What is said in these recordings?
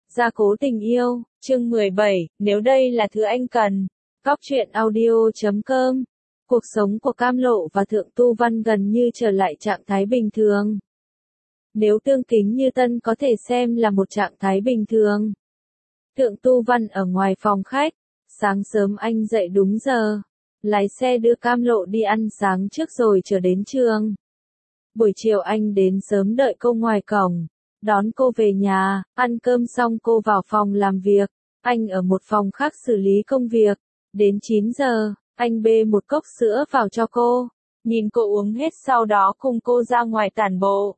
Gia cố tình yêu, chương 17, nếu đây là thứ anh cần. Góc truyện audio.com. Cuộc sống của Cam Lộ và Thượng Tu Văn gần như trở lại trạng thái bình thường. Nếu Tương Kính Như Tân có thể xem là một trạng thái bình thường. Thượng Tu Văn ở ngoài phòng khách, sáng sớm anh dậy đúng giờ, lái xe đưa Cam Lộ đi ăn sáng trước rồi trở đến trường. Buổi chiều anh đến sớm đợi cô ngoài cổng, đón cô về nhà, ăn cơm xong cô vào phòng làm việc, anh ở một phòng khác xử lý công việc. Đến 9 giờ, anh bê một cốc sữa vào cho cô, nhìn cô uống hết sau đó cùng cô ra ngoài tản bộ.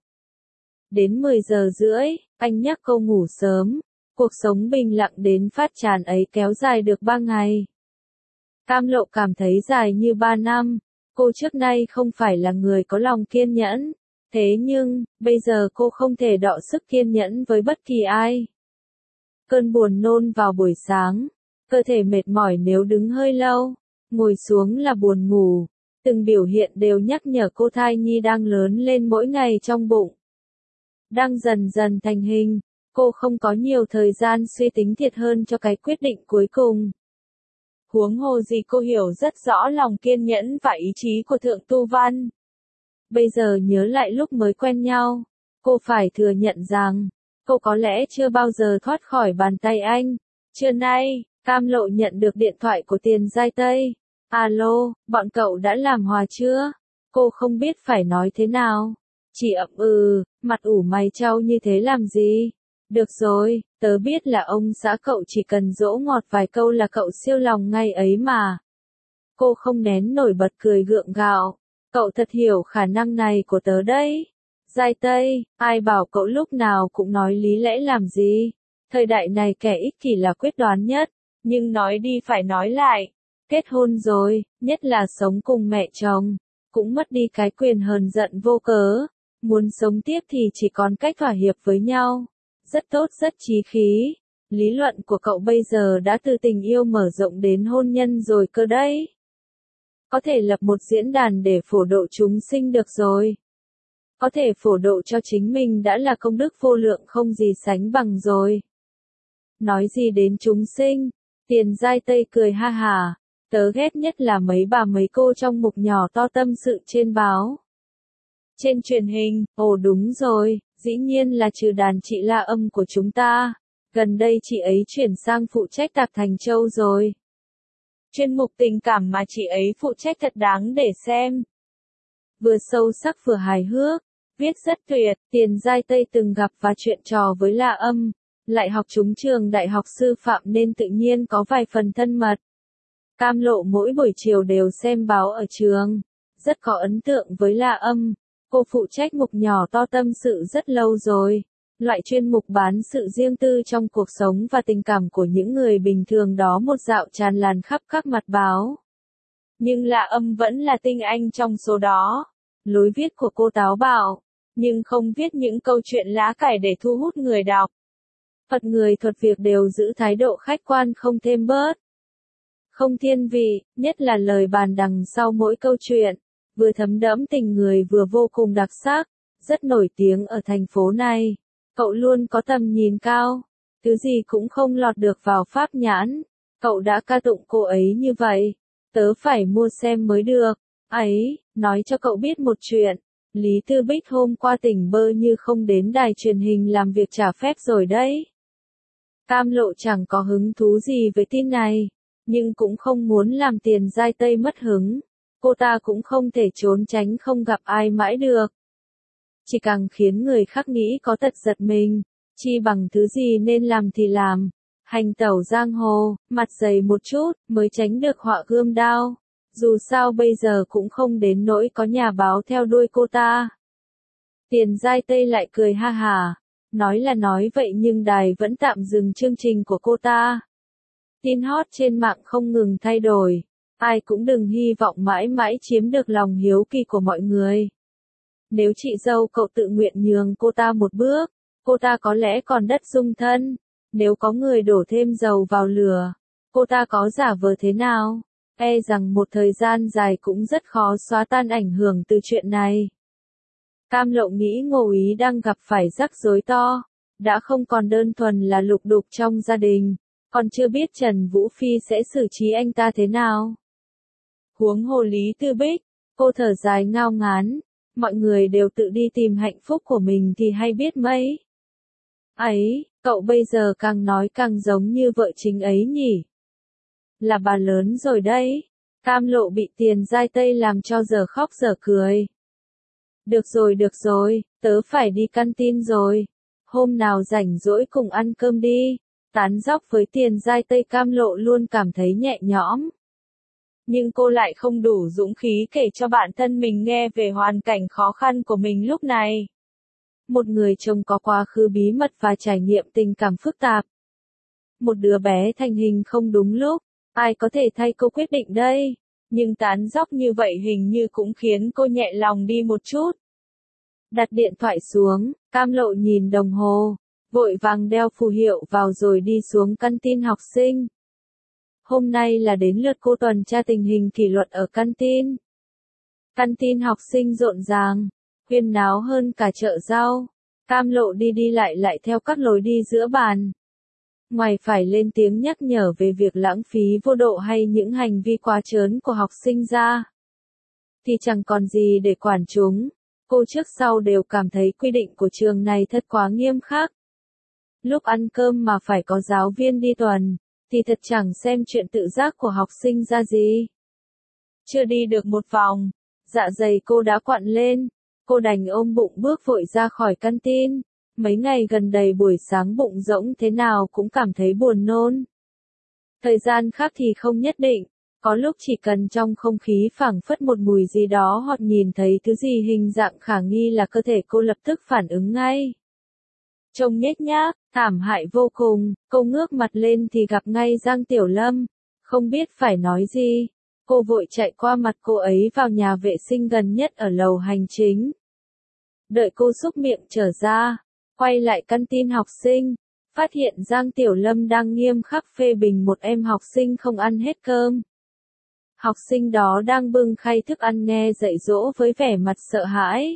Đến 10 giờ rưỡi, anh nhắc cô ngủ sớm, cuộc sống bình lặng đến phát chán ấy kéo dài được 3 ngày. Cam Lộ cảm thấy dài như 3 năm, cô trước nay không phải là người có lòng kiên nhẫn, thế nhưng, bây giờ cô không thể đọ sức kiên nhẫn với bất kỳ ai. Cơn buồn nôn vào buổi sáng, cơ thể mệt mỏi nếu đứng hơi lâu, ngồi xuống là buồn ngủ, từng biểu hiện đều nhắc nhở cô thai nhi đang lớn lên mỗi ngày trong bụng. Đang dần dần thành hình, cô không có nhiều thời gian suy tính thiệt hơn cho cái quyết định cuối cùng. Huống hồ gì cô hiểu rất rõ lòng kiên nhẫn và ý chí của Thượng Tu Văn. Bây giờ nhớ lại lúc mới quen nhau, cô phải thừa nhận rằng, cô có lẽ chưa bao giờ thoát khỏi bàn tay anh. Trưa nay, Cam Lộ nhận được điện thoại của Tiền Giai Tây. Alo, bọn cậu đã làm hòa chưa? Cô không biết phải nói thế nào. Chỉ ậm mặt ủ mày trao như thế làm gì? Được rồi, tớ biết là ông xã cậu chỉ cần dỗ ngọt vài câu là cậu siêu lòng ngay ấy mà. Cô không nén nổi bật cười gượng gạo. Cậu thật hiểu khả năng này của tớ đấy. Giai Tây, ai bảo cậu lúc nào cũng nói lý lẽ làm gì? Thời đại này kẻ ích kỷ là quyết đoán nhất, nhưng nói đi phải nói lại. Kết hôn rồi, nhất là sống cùng mẹ chồng, cũng mất đi cái quyền hờn giận vô cớ. Muốn sống tiếp thì chỉ còn cách thỏa hiệp với nhau. Rất tốt, rất chí khí. Lý luận của cậu bây giờ đã từ tình yêu mở rộng đến hôn nhân rồi cơ đấy. Có thể lập một diễn đàn để phổ độ chúng sinh được rồi. Có thể phổ độ cho chính mình đã là công đức vô lượng không gì sánh bằng rồi. Nói gì đến chúng sinh, Tiền Giai Tây cười ha hà, tớ ghét nhất là mấy bà mấy cô trong mục nhỏ to tâm sự trên báo. Trên truyền hình, ồ đúng rồi, dĩ nhiên là trừ đàn chị La Âm của chúng ta. Gần đây chị ấy chuyển sang phụ trách Tạp Thành Châu rồi. Chuyên mục tình cảm mà chị ấy phụ trách thật đáng để xem. Vừa sâu sắc vừa hài hước, viết rất tuyệt. Tiền Giai Tây từng gặp và chuyện trò với La Âm, lại học trúng trường đại học sư phạm nên tự nhiên có vài phần thân mật. Cam Lộ mỗi buổi chiều đều xem báo ở trường, rất có ấn tượng với La Âm. Cô phụ trách mục nhỏ to tâm sự rất lâu rồi, loại chuyên mục bán sự riêng tư trong cuộc sống và tình cảm của những người bình thường đó một dạo tràn lan khắp các mặt báo. Nhưng La Âm vẫn là tinh anh trong số đó. Lối viết của cô táo bạo, nhưng không viết những câu chuyện lá cải để thu hút người đọc. Thuật người thuật việc đều giữ thái độ khách quan không thêm bớt, không thiên vị, nhất là lời bàn đằng sau mỗi câu chuyện, vừa thấm đẫm tình người vừa vô cùng đặc sắc, rất nổi tiếng ở thành phố này. Cậu luôn có tầm nhìn cao, thứ gì cũng không lọt được vào pháp nhãn. Cậu đã ca tụng cô ấy như vậy, tớ phải mua xem mới được. Ấy, nói cho cậu biết một chuyện, Lý Tư Bích hôm qua tỉnh bơ như không đến đài truyền hình làm việc trả phép rồi đấy. Cam Lộ chẳng có hứng thú gì với tin này, nhưng cũng không muốn làm Tiền Giai Tây mất hứng. Cô ta cũng không thể trốn tránh không gặp ai mãi được. Chỉ càng khiến người khác nghĩ có tật giật mình, chi bằng thứ gì nên làm thì làm. Hành tẩu giang hồ, mặt dày một chút, mới tránh được họa gươm đao. Dù sao bây giờ cũng không đến nỗi có nhà báo theo đuôi cô ta. Tiền Giai Tây lại cười ha hà, nói là nói vậy nhưng đài vẫn tạm dừng chương trình của cô ta. Tin hot trên mạng không ngừng thay đổi. Ai cũng đừng hy vọng mãi mãi chiếm được lòng hiếu kỳ của mọi người. Nếu chị dâu cậu tự nguyện nhường cô ta một bước, cô ta có lẽ còn đất dung thân. Nếu có người đổ thêm dầu vào lửa, cô ta có giả vờ thế nào? E rằng một thời gian dài cũng rất khó xóa tan ảnh hưởng từ chuyện này. Cam Lộ nghĩ Ngô Ý đang gặp phải rắc rối to. đã không còn đơn thuần là lục đục trong gia đình, còn chưa biết Trần Vũ Phi sẽ xử trí anh ta thế nào. Huống hồ Lý Tư Bích, cô thở dài ngao ngán, mọi người đều tự đi tìm hạnh phúc của mình thì hay biết mấy. Ấy, cậu bây giờ càng nói càng giống như vợ chính ấy nhỉ. Là bà lớn rồi đấy. Cam Lộ bị Tiền Giai Tây làm cho giờ khóc giờ cười. Được rồi, tớ phải đi canteen rồi. Hôm nào rảnh rỗi cùng ăn cơm đi. Tán dóc với Tiền Giai Tây, Cam Lộ luôn cảm thấy nhẹ nhõm. Nhưng cô lại không đủ dũng khí kể cho bạn thân mình nghe về hoàn cảnh khó khăn của mình lúc này. Một người chồng có quá khứ bí mật và trải nghiệm tình cảm phức tạp. Một đứa bé thành hình không đúng lúc, ai có thể thay cô quyết định đây? Nhưng tán dóc như vậy hình như cũng khiến cô nhẹ lòng đi một chút. Đặt điện thoại xuống, Cam Lộ nhìn đồng hồ, vội vàng đeo phù hiệu vào rồi đi xuống canteen học sinh. Hôm nay là đến lượt cô tuần tra tình hình kỷ luật ở canteen. Canteen học sinh rộn ràng, huyên náo hơn cả chợ rau. Cam Lộ đi lại theo các lối đi giữa bàn. Ngoài phải lên tiếng nhắc nhở về việc lãng phí vô độ hay những hành vi quá trớn của học sinh ra, thì chẳng còn gì để quản chúng. Cô trước sau đều cảm thấy quy định của trường này thật quá nghiêm khắc. Lúc ăn cơm mà phải có giáo viên đi tuần, thì thật chẳng xem chuyện tự giác của học sinh ra gì. Chưa đi được một vòng, dạ dày cô đã quặn lên, cô đành ôm bụng bước vội ra khỏi canteen. Mấy ngày gần đây buổi sáng bụng rỗng thế nào cũng cảm thấy buồn nôn. Thời gian khác thì không nhất định, có lúc chỉ cần trong không khí phảng phất một mùi gì đó hoặc nhìn thấy thứ gì hình dạng khả nghi là cơ thể cô lập tức phản ứng ngay. Trông nhếch nhác, thảm hại vô cùng, cô ngước mặt lên thì gặp ngay Giang Tiểu Lâm, không biết phải nói gì. Cô vội chạy qua mặt cô ấy vào nhà vệ sinh gần nhất ở lầu hành chính. Đợi cô xúc miệng trở ra, quay lại canteen học sinh, phát hiện Giang Tiểu Lâm đang nghiêm khắc phê bình một em học sinh không ăn hết cơm. Học sinh đó đang bưng khay thức ăn nghe dạy dỗ với vẻ mặt sợ hãi.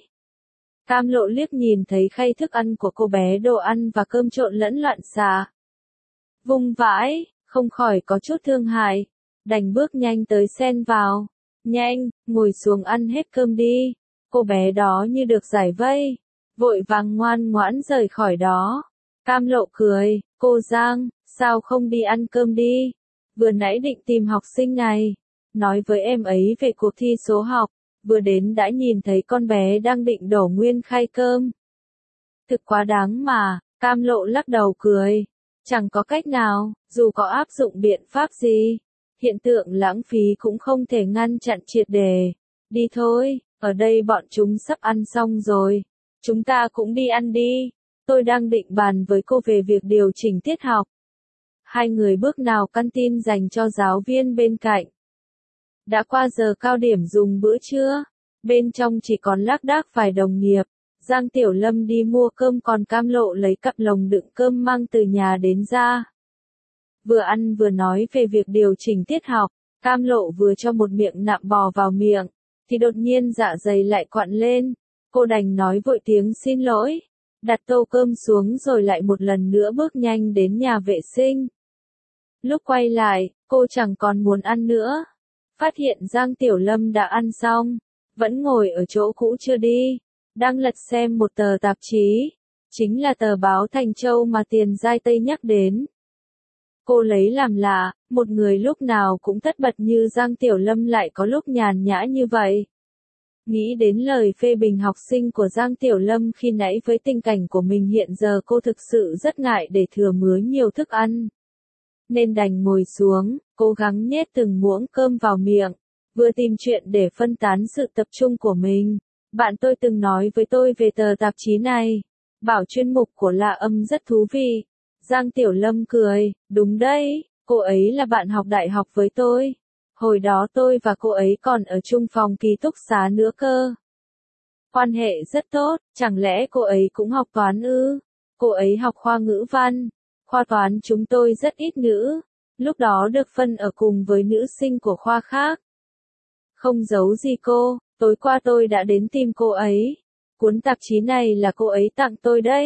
Cam Lộ liếc nhìn thấy khay thức ăn của cô bé, đồ ăn và cơm trộn lẫn loạn xạ, vung vãi, không khỏi có chút thương hại, đành bước nhanh tới xen vào. Nhanh, ngồi xuống ăn hết cơm đi. Cô bé đó như được giải vây, vội vàng ngoan ngoãn rời khỏi đó. Cam Lộ cười, cô Giang, sao không đi ăn cơm đi? Vừa nãy định tìm học sinh này, nói với em ấy về cuộc thi số học, vừa đến đã nhìn thấy con bé đang định đổ nguyên khay cơm. Thực quá đáng mà, Cam Lộ lắc đầu cười. Chẳng có cách nào, dù có áp dụng biện pháp gì, hiện tượng lãng phí cũng không thể ngăn chặn triệt để. Đi thôi, ở đây bọn chúng sắp ăn xong rồi. Chúng ta cũng đi ăn đi. Tôi đang định bàn với cô về việc điều chỉnh tiết học. Hai người bước nào canteen dành cho giáo viên bên cạnh. Đã qua giờ cao điểm dùng bữa trưa, bên trong chỉ còn lác đác vài đồng nghiệp. Giang Tiểu Lâm đi mua cơm, còn Cam Lộ lấy cặp lồng đựng cơm mang từ nhà đến ra. Vừa ăn vừa nói về việc điều chỉnh tiết học, Cam Lộ vừa cho một miệng nạm bò vào miệng, thì đột nhiên dạ dày lại quặn lên. Cô đành nói vội tiếng xin lỗi, đặt tô cơm xuống rồi lại một lần nữa bước nhanh đến nhà vệ sinh. Lúc quay lại, cô chẳng còn muốn ăn nữa. Phát hiện Giang Tiểu Lâm đã ăn xong, vẫn ngồi ở chỗ cũ chưa đi, đang lật xem một tờ tạp chí, chính là tờ báo Thành Châu mà Tiền Giai Tây nhắc đến. Cô lấy làm lạ, một người lúc nào cũng tất bật như Giang Tiểu Lâm lại có lúc nhàn nhã như vậy. Nghĩ đến lời phê bình học sinh của Giang Tiểu Lâm khi nãy với tình cảnh của mình hiện giờ, cô thực sự rất ngại để thừa mứa nhiều thức ăn. Nên đành ngồi xuống, cố gắng nhét từng muỗng cơm vào miệng, vừa tìm chuyện để phân tán sự tập trung của mình. Bạn tôi từng nói với tôi về tờ tạp chí này, bảo chuyên mục của La Âm rất thú vị. Giang Tiểu Lâm cười, đúng đấy, cô ấy là bạn học đại học với tôi. Hồi đó tôi và cô ấy còn ở chung phòng ký túc xá nữa cơ. Quan hệ rất tốt, chẳng lẽ cô ấy cũng học toán ư? Cô ấy học khoa ngữ văn. Khoa toán chúng tôi rất ít nữ, lúc đó được phân ở cùng với nữ sinh của khoa khác. Không giấu gì cô, tối qua tôi đã đến tìm cô ấy. Cuốn tạp chí này là cô ấy tặng tôi đấy.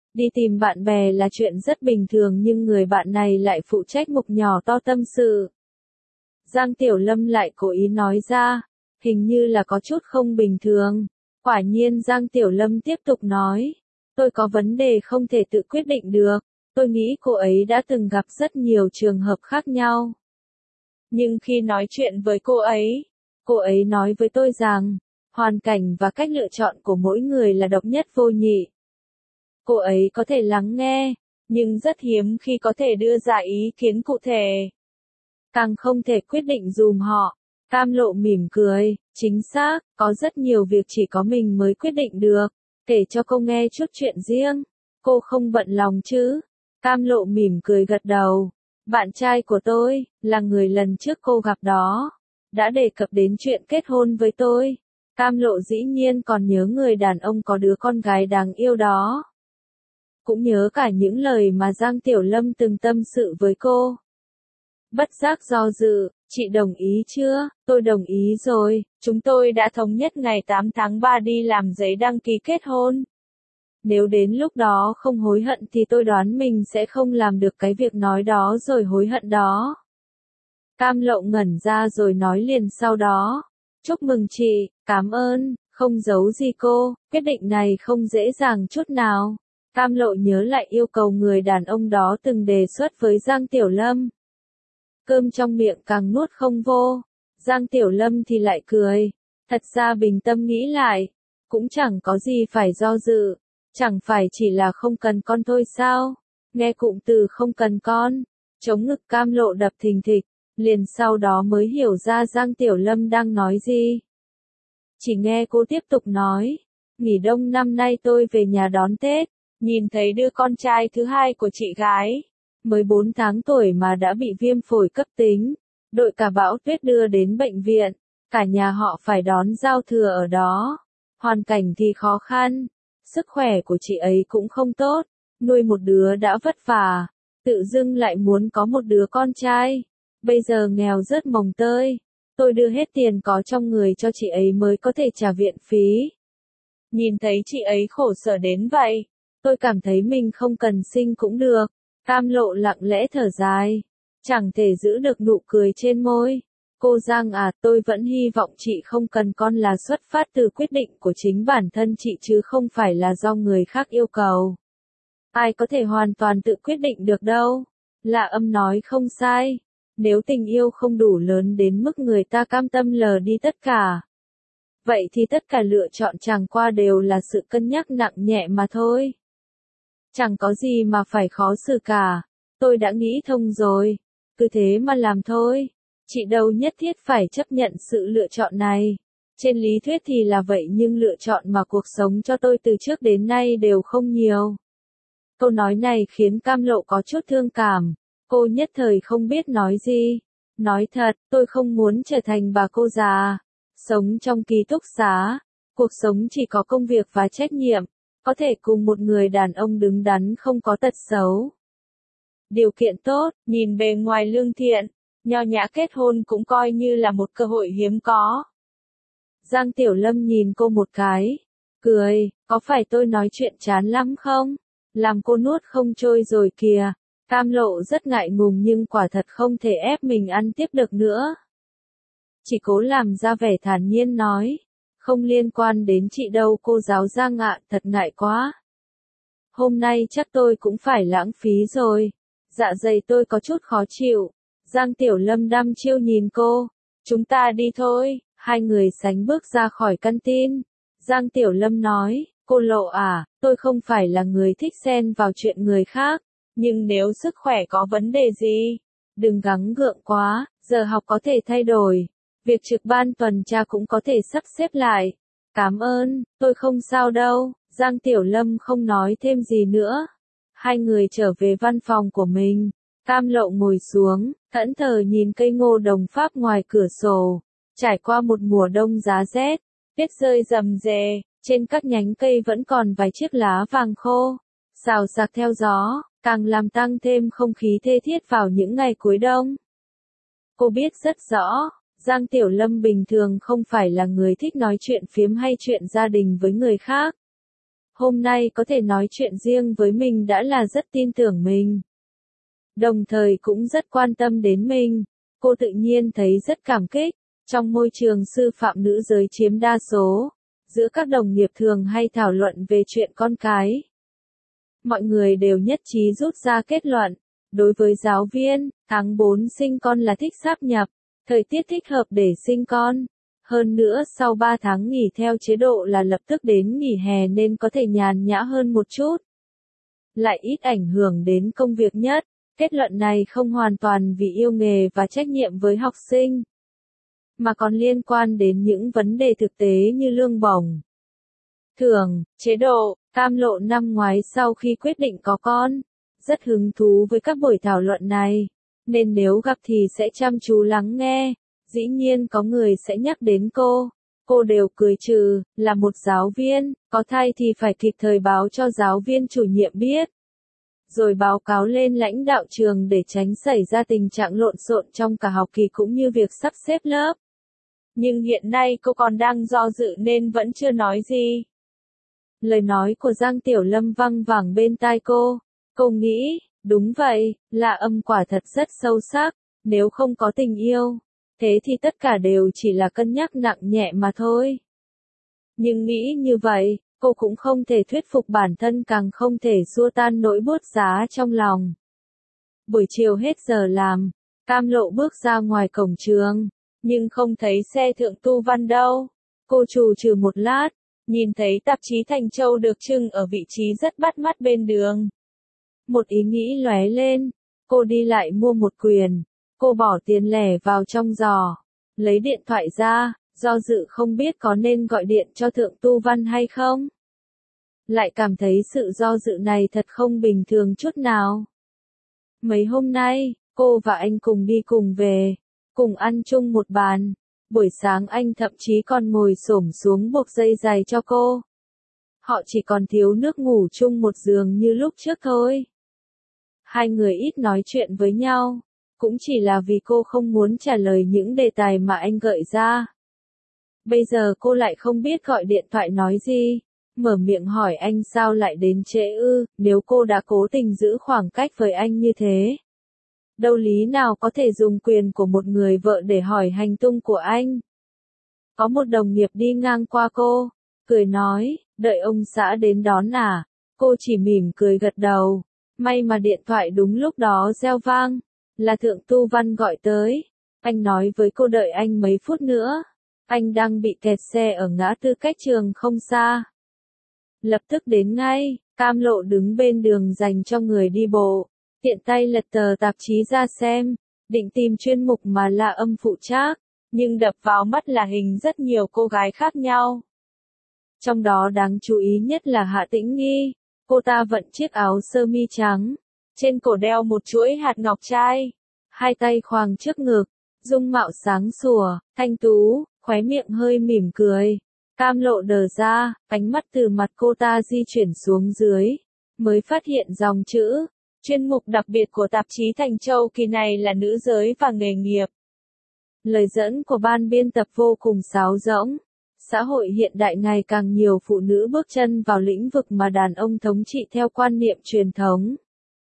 Đi tìm bạn bè là chuyện rất bình thường nhưng người bạn này lại phụ trách mục nhỏ to tâm sự. Giang Tiểu Lâm lại cố ý nói ra, hình như là có chút không bình thường. Quả nhiên Giang Tiểu Lâm tiếp tục nói, tôi có vấn đề không thể tự quyết định được, tôi nghĩ cô ấy đã từng gặp rất nhiều trường hợp khác nhau. Nhưng khi nói chuyện với cô ấy nói với tôi rằng, hoàn cảnh và cách lựa chọn của mỗi người là độc nhất vô nhị. Cô ấy có thể lắng nghe, nhưng rất hiếm khi có thể đưa ra ý kiến cụ thể. Càng không thể quyết định dùm họ. Cam Lộ mỉm cười, chính xác, có rất nhiều việc chỉ có mình mới quyết định được. Kể cho cô nghe chút chuyện riêng. Cô không bận lòng chứ? Cam Lộ mỉm cười gật đầu. Bạn trai của tôi, là người lần trước cô gặp đó, đã đề cập đến chuyện kết hôn với tôi. Cam Lộ dĩ nhiên còn nhớ người đàn ông có đứa con gái đáng yêu đó. Cũng nhớ cả những lời mà Giang Tiểu Lâm từng tâm sự với cô. Bất giác do dự, chị đồng ý chưa? Tôi đồng ý rồi, chúng tôi đã thống nhất ngày 8 tháng 3 đi làm giấy đăng ký kết hôn. Nếu đến lúc đó không hối hận thì tôi đoán mình sẽ không làm được cái việc nói đó rồi hối hận đó. Cam Lộ ngẩn ra rồi nói liền sau đó. Chúc mừng chị, cảm ơn, không giấu gì cô, quyết định này không dễ dàng chút nào. Cam Lộ nhớ lại yêu cầu người đàn ông đó từng đề xuất với Giang Tiểu Lâm. Cơm trong miệng càng nuốt không vô. Giang Tiểu Lâm thì lại cười. Thật ra bình tâm nghĩ lại, cũng chẳng có gì phải do dự. Chẳng phải chỉ là không cần con thôi sao? Nghe cụm từ không cần con, chống ngực Cam Lộ đập thình thịch, liền sau đó mới hiểu ra Giang Tiểu Lâm đang nói gì. Chỉ nghe cô tiếp tục nói, nghỉ đông năm nay tôi về nhà đón Tết, nhìn thấy đứa con trai thứ hai của chị gái, mới 4 tháng tuổi mà đã bị viêm phổi cấp tính, đội cả bão tuyết đưa đến bệnh viện, cả nhà họ phải đón giao thừa ở đó, hoàn cảnh thì khó khăn. Sức khỏe của chị ấy cũng không tốt, nuôi một đứa đã vất vả, tự dưng lại muốn có một đứa con trai. Bây giờ nghèo rớt mồng tơi, tôi đưa hết tiền có trong người cho chị ấy mới có thể trả viện phí. Nhìn thấy chị ấy khổ sở đến vậy, tôi cảm thấy mình không cần sinh cũng được. Cam Lộ lặng lẽ thở dài, chẳng thể giữ được nụ cười trên môi. Cô Giang à, tôi vẫn hy vọng chị không cần con là xuất phát từ quyết định của chính bản thân chị chứ không phải là do người khác yêu cầu. Ai có thể hoàn toàn tự quyết định được đâu. Lạ Âm nói không sai. Nếu tình yêu không đủ lớn đến mức người ta cam tâm lờ đi tất cả, vậy thì tất cả lựa chọn chẳng qua đều là sự cân nhắc nặng nhẹ mà thôi. Chẳng có gì mà phải khó xử cả. Tôi đã nghĩ thông rồi. Cứ thế mà làm thôi. Chị đâu nhất thiết phải chấp nhận sự lựa chọn này. Trên lý thuyết thì là vậy nhưng lựa chọn mà cuộc sống cho tôi từ trước đến nay đều không nhiều. Câu nói này khiến Cam Lộ có chút thương cảm. Cô nhất thời không biết nói gì. Nói thật, tôi không muốn trở thành bà cô già. Sống trong ký túc xá. Cuộc sống chỉ có công việc và trách nhiệm. Có thể cùng một người đàn ông đứng đắn không có tật xấu. Điều kiện tốt, nhìn bề ngoài lương thiện, nho nhã kết hôn cũng coi như là một cơ hội hiếm có. Giang Tiểu Lâm nhìn cô một cái, cười, có phải tôi nói chuyện chán lắm không? Làm cô nuốt không trôi rồi kìa. Cam Lộ rất ngại ngùng nhưng quả thật không thể ép mình ăn tiếp được nữa. Chỉ cố làm ra vẻ thản nhiên nói, không liên quan đến chị đâu cô giáo Giang ạ, thật ngại quá. Hôm nay chắc tôi cũng phải lãng phí rồi. Dạ dày tôi có chút khó chịu. Giang Tiểu Lâm đăm chiêu nhìn cô. Chúng ta đi thôi. Hai người sánh bước ra khỏi căn tin. Giang Tiểu Lâm nói, cô Lộ à, tôi không phải là người thích xen vào chuyện người khác. Nhưng nếu sức khỏe có vấn đề gì, đừng gắng gượng quá, giờ học có thể thay đổi. Việc trực ban tuần tra cũng có thể sắp xếp lại. Cảm ơn, tôi không sao đâu. Giang Tiểu Lâm không nói thêm gì nữa. Hai người trở về văn phòng của mình. Cam Lộ ngồi xuống, thẫn thờ nhìn cây ngô đồng Pháp ngoài cửa sổ. Trải qua một mùa đông giá rét, tuyết rơi rầm rề, trên các nhánh cây vẫn còn vài chiếc lá vàng khô. Xào xạc theo gió, càng làm tăng thêm không khí thê thiết vào những ngày cuối đông. Cô biết rất rõ, Giang Tiểu Lâm bình thường không phải là người thích nói chuyện phiếm hay chuyện gia đình với người khác. Hôm nay có thể nói chuyện riêng với mình đã là rất tin tưởng mình. Đồng thời cũng rất quan tâm đến mình. Cô tự nhiên thấy rất cảm kích. Trong môi trường sư phạm nữ giới chiếm đa số, giữa các đồng nghiệp thường hay thảo luận về chuyện con cái. Mọi người đều nhất trí rút ra kết luận. Đối với giáo viên, tháng 4 sinh con là thích sáp nhập, thời tiết thích hợp để sinh con. Hơn nữa sau 3 tháng nghỉ theo chế độ là lập tức đến nghỉ hè nên có thể nhàn nhã hơn một chút. Lại ít ảnh hưởng đến công việc nhất. Kết luận này không hoàn toàn vì yêu nghề và trách nhiệm với học sinh, mà còn liên quan đến những vấn đề thực tế như lương bổng, thưởng, chế độ. Cam Lộ năm ngoái sau khi quyết định có con, rất hứng thú với các buổi thảo luận này, nên nếu gặp thì sẽ chăm chú lắng nghe. Dĩ nhiên có người sẽ nhắc đến cô đều cười trừ, là một giáo viên, có thai thì phải kịp thời báo cho giáo viên chủ nhiệm biết, rồi báo cáo lên lãnh đạo trường để tránh xảy ra tình trạng lộn xộn trong cả học kỳ cũng như việc sắp xếp lớp. Nhưng hiện nay cô còn đang do dự nên vẫn chưa nói gì. Lời nói của Giang Tiểu Lâm văng vẳng bên tai cô nghĩ, đúng vậy, là âm quả thật rất sâu sắc, nếu không có tình yêu, thế thì tất cả đều chỉ là cân nhắc nặng nhẹ mà thôi. Nhưng nghĩ như vậy, cô cũng không thể thuyết phục bản thân, càng không thể xua tan nỗi buốt giá trong lòng. Buổi chiều hết giờ làm, Cam Lộ bước ra ngoài cổng trường, nhưng không thấy xe Thượng Tu Văn đâu. Cô trù trừ một lát, nhìn thấy tạp chí Thành Châu được trưng ở vị trí rất bắt mắt bên đường. Một ý nghĩ lóe lên, cô đi lại mua một quyển, cô bỏ tiền lẻ vào trong giỏ, lấy điện thoại ra, do dự không biết có nên gọi điện cho Thượng Tu Văn hay không. Lại cảm thấy sự do dự này thật không bình thường chút nào. Mấy hôm nay, cô và anh cùng đi cùng về, cùng ăn chung một bàn. Buổi sáng anh thậm chí còn ngồi xổm xuống buộc dây giày cho cô. Họ chỉ còn thiếu nước ngủ chung một giường như lúc trước thôi. Hai người ít nói chuyện với nhau, cũng chỉ là vì cô không muốn trả lời những đề tài mà anh gợi ra. Bây giờ cô lại không biết gọi điện thoại nói gì, mở miệng hỏi anh sao lại đến trễ ư, nếu cô đã cố tình giữ khoảng cách với anh như thế. Đâu lý nào có thể dùng quyền của một người vợ để hỏi hành tung của anh. Có một đồng nghiệp đi ngang qua cô, cười nói, đợi ông xã đến đón à, cô chỉ mỉm cười gật đầu. May mà điện thoại đúng lúc đó reo vang, là Thượng Tu Văn gọi tới. Anh nói với cô đợi anh mấy phút nữa, anh đang bị kẹt xe ở ngã tư cách trường không xa. Lập tức đến ngay. Cam Lộ đứng bên đường dành cho người đi bộ, tiện tay lật tờ tạp chí ra xem, định tìm chuyên mục mà La Âm phụ trách, nhưng đập vào mắt là hình rất nhiều cô gái khác nhau. Trong đó đáng chú ý nhất là Hạ Tĩnh Nghi, cô ta vận chiếc áo sơ mi trắng, trên cổ đeo một chuỗi hạt ngọc trai, hai tay khoang trước ngực, dung mạo sáng sủa, thanh tú, khóe miệng hơi mỉm cười. Cam Lộ đờ ra, ánh mắt từ mặt cô ta di chuyển xuống dưới, mới phát hiện dòng chữ. Chuyên mục đặc biệt của tạp chí Thành Châu kỳ này là nữ giới và nghề nghiệp. Lời dẫn của ban biên tập vô cùng sáo rỗng. Xã hội hiện đại ngày càng nhiều phụ nữ bước chân vào lĩnh vực mà đàn ông thống trị theo quan niệm truyền thống.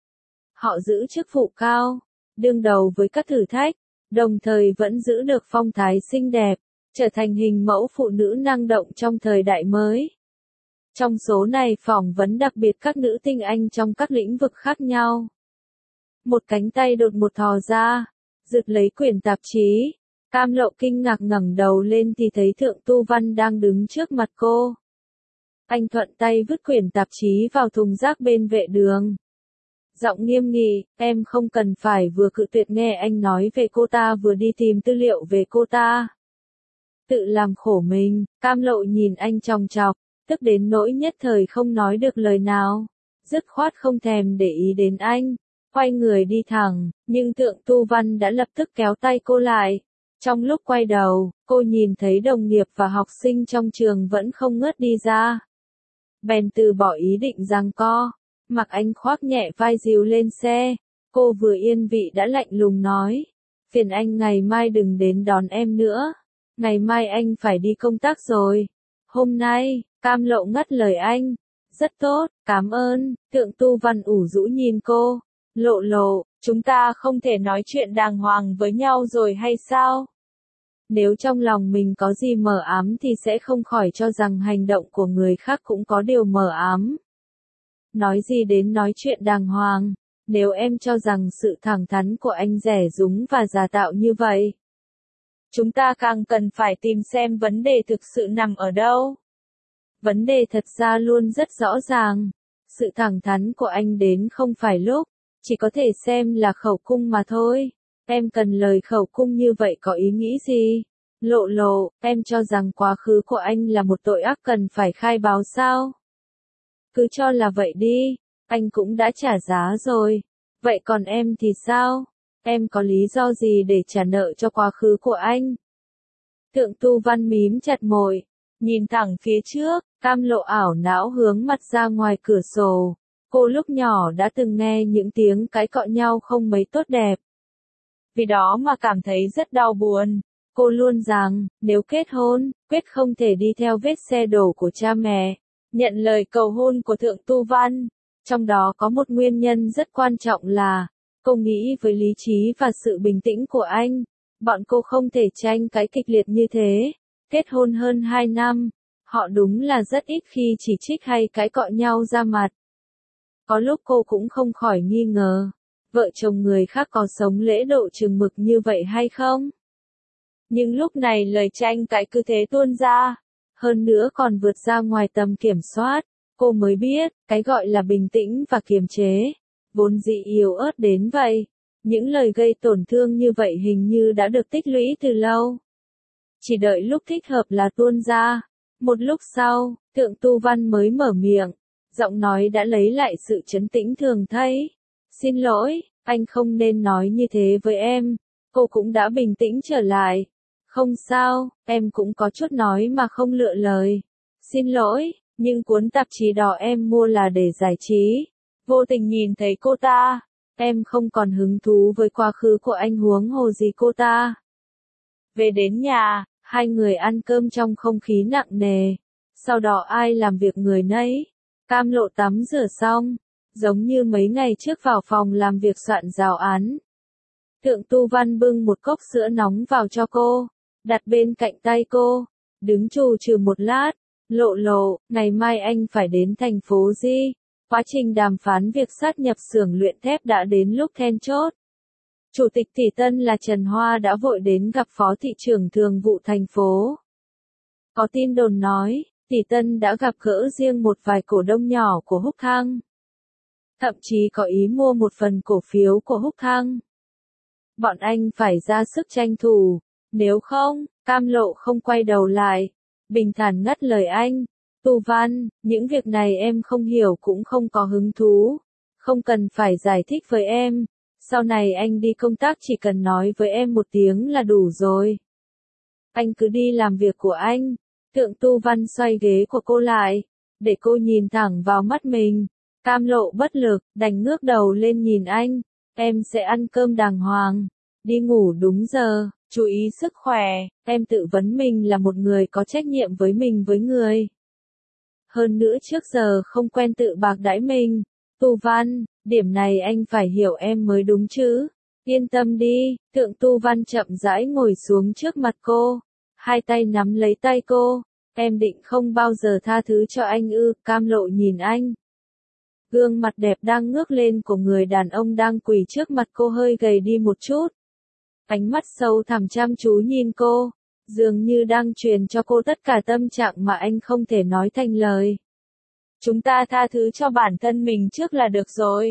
Họ giữ chức vụ cao, đương đầu với các thử thách, đồng thời vẫn giữ được phong thái xinh đẹp, trở thành hình mẫu phụ nữ năng động trong thời đại mới. Trong số này phỏng vấn đặc biệt các nữ tinh anh trong các lĩnh vực khác nhau. Một cánh tay đột một thò ra, giật lấy quyển tạp chí. Cam Lộ kinh ngạc ngẩng đầu lên thì thấy Thượng Tu Văn đang đứng trước mặt cô. Anh thuận tay vứt quyển tạp chí vào thùng rác bên vệ đường. Giọng nghiêm nghị, em không cần phải vừa cự tuyệt nghe anh nói về cô ta vừa đi tìm tư liệu về cô ta. Tự làm khổ mình. Cam Lộ nhìn anh chòng chọc, tức đến nỗi nhất thời không nói được lời nào. Dứt khoát không thèm để ý đến anh, quay người đi thẳng, nhưng Thượng Tu Văn đã lập tức kéo tay cô lại. Trong lúc quay đầu, cô nhìn thấy đồng nghiệp và học sinh trong trường vẫn không ngớt đi ra. Bèn từ bỏ ý định giằng co, mặc anh khoác nhẹ vai dìu lên xe. Cô vừa yên vị đã lạnh lùng nói, phiền anh ngày mai đừng đến đón em nữa. Ngày mai anh phải đi công tác rồi. Hôm nay, Cam Lộ ngắt lời anh, rất tốt, cảm ơn, Thượng Tu Văn ủ rũ nhìn cô. Lộ Lộ, chúng ta không thể nói chuyện đàng hoàng với nhau rồi hay sao? Nếu trong lòng mình có gì mờ ám thì sẽ không khỏi cho rằng hành động của người khác cũng có điều mờ ám. Nói gì đến nói chuyện đàng hoàng, nếu em cho rằng sự thẳng thắn của anh rẻ rúng và giả tạo như vậy. Chúng ta càng cần phải tìm xem vấn đề thực sự nằm ở đâu. Vấn đề thật ra luôn rất rõ ràng. Sự thẳng thắn của anh đến không phải lúc, chỉ có thể xem là khẩu cung mà thôi. Em cần lời khẩu cung như vậy có ý nghĩ gì? Lộ Lộ, em cho rằng quá khứ của anh là một tội ác cần phải khai báo sao? Cứ cho là vậy đi, anh cũng đã trả giá rồi. Vậy còn em thì sao? Em có lý do gì để trả nợ cho quá khứ của anh? Thượng Tu Văn mím chặt môi, nhìn thẳng phía trước, Cam Lộ ảo não hướng mặt ra ngoài cửa sổ. Cô lúc nhỏ đã từng nghe những tiếng cãi cọ nhau không mấy tốt đẹp. Vì đó mà cảm thấy rất đau buồn. Cô luôn rằng, nếu kết hôn, quyết không thể đi theo vết xe đổ của cha mẹ. Nhận lời cầu hôn của Thượng Tu Văn. Trong đó có một nguyên nhân rất quan trọng là, cô nghĩ với lý trí và sự bình tĩnh của anh, bọn cô không thể tranh cãi kịch liệt như thế. Kết hôn hơn 2 năm, họ đúng là rất ít khi chỉ trích hay cãi cọ nhau ra mặt. Có lúc cô cũng không khỏi nghi ngờ, vợ chồng người khác có sống lễ độ chừng mực như vậy hay không? Nhưng lúc này lời tranh cãi cứ thế tuôn ra, hơn nữa còn vượt ra ngoài tầm kiểm soát, cô mới biết, cái gọi là bình tĩnh và kiềm chế, vốn dĩ yếu ớt đến vậy. Những lời gây tổn thương như vậy hình như đã được tích lũy từ lâu. Chỉ đợi lúc thích hợp là tuôn ra. Một lúc sau, Thượng Tu Văn mới mở miệng, giọng nói đã lấy lại sự trấn tĩnh thường thấy. Xin lỗi, anh không nên nói như thế với em. Cô cũng đã bình tĩnh trở lại. Không sao, em cũng có chút nói mà không lựa lời. Xin lỗi, nhưng cuốn tạp chí đó em mua là để giải trí. Vô tình nhìn thấy cô ta, em không còn hứng thú với quá khứ của anh huống hồ gì cô ta. Về đến nhà, hai người ăn cơm trong không khí nặng nề. Sau đó ai làm việc người nấy. Cam Lộ tắm rửa xong, giống như mấy ngày trước vào phòng làm việc soạn giáo án. Thượng Tu Văn bưng một cốc sữa nóng vào cho cô, đặt bên cạnh tay cô, đứng trù trừ một lát. Lộ Lộ, ngày mai anh phải đến thành phố Di. Quá trình đàm phán việc sát nhập xưởng luyện thép đã đến lúc then chốt. Chủ tịch Tỷ Tân là Trần Hoa đã vội đến gặp Phó Thị trưởng Thường vụ thành phố. Có tin đồn nói, Tỷ Tân đã gặp gỡ riêng một vài cổ đông nhỏ của Húc Thăng. Thậm chí có ý mua một phần cổ phiếu của Húc Thăng. Bọn anh phải ra sức tranh thủ, nếu không, Cam Lộ không quay đầu lại. Bình thản ngắt lời anh, Tu Văn, những việc này em không hiểu cũng không có hứng thú. Không cần phải giải thích với em. Sau này anh đi công tác chỉ cần nói với em một tiếng là đủ rồi. Anh cứ đi làm việc của anh. Thượng Tu Văn xoay ghế của cô lại, để cô nhìn thẳng vào mắt mình. Cam Lộ bất lực, đành ngước đầu lên nhìn anh. Em sẽ ăn cơm đàng hoàng, đi ngủ đúng giờ, chú ý sức khỏe. Em tự vấn mình là một người có trách nhiệm với mình với người. Hơn nữa trước giờ không quen tự bạc đãi mình. Tu Văn, điểm này anh phải hiểu em mới đúng chứ. Yên tâm đi, Thượng Tu Văn chậm rãi ngồi xuống trước mặt cô. Hai tay nắm lấy tay cô. Em định không bao giờ tha thứ cho anh ư? Cam Lộ nhìn anh. Gương mặt đẹp đang ngước lên của người đàn ông đang quỳ trước mặt cô hơi gầy đi một chút. Ánh mắt sâu thẳm chăm chú nhìn cô, dường như đang truyền cho cô tất cả tâm trạng mà anh không thể nói thành lời. Chúng ta tha thứ cho bản thân mình trước là được rồi.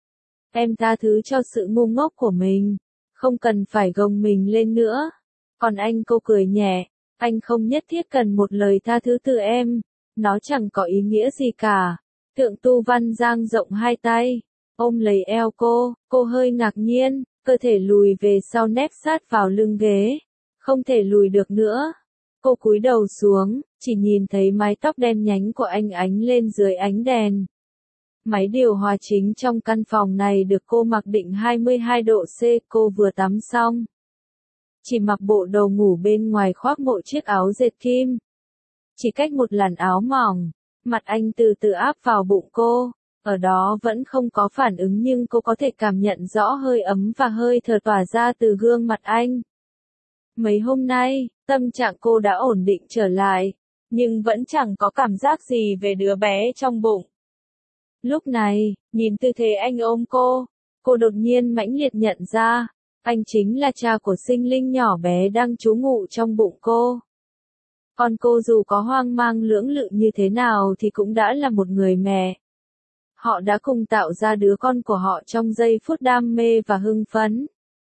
Em tha thứ cho sự ngu ngốc của mình, không cần phải gồng mình lên nữa. Còn anh, cô cười nhẹ, anh không nhất thiết cần một lời tha thứ từ em, nó chẳng có ý nghĩa gì cả. Thượng Tu Văn dang rộng hai tay, ôm lấy eo cô hơi ngạc nhiên, cơ thể lùi về sau nép sát vào lưng ghế, không thể lùi được nữa. Cô cúi đầu xuống, chỉ nhìn thấy mái tóc đen nhánh của anh ánh lên dưới ánh đèn. Máy điều hòa chính trong căn phòng này được cô mặc định 22 độ C, cô vừa tắm xong. Chỉ mặc bộ đồ ngủ bên ngoài khoác một chiếc áo dệt kim. Chỉ cách một làn áo mỏng, Mặt anh từ từ áp vào bụng cô, ở đó vẫn không có phản ứng nhưng cô có thể cảm nhận rõ hơi ấm và hơi thở tỏa ra từ gương mặt anh. Mấy hôm nay, tâm trạng cô đã ổn định trở lại, nhưng vẫn chẳng có cảm giác gì về đứa bé trong bụng. Lúc này, nhìn tư thế anh ôm cô đột nhiên mãnh liệt nhận ra, anh chính là cha của sinh linh nhỏ bé đang trú ngụ trong bụng cô. Còn cô dù có hoang mang lưỡng lự như thế nào thì cũng đã là một người mẹ. Họ đã cùng tạo ra đứa con của họ trong giây phút đam mê và hưng phấn.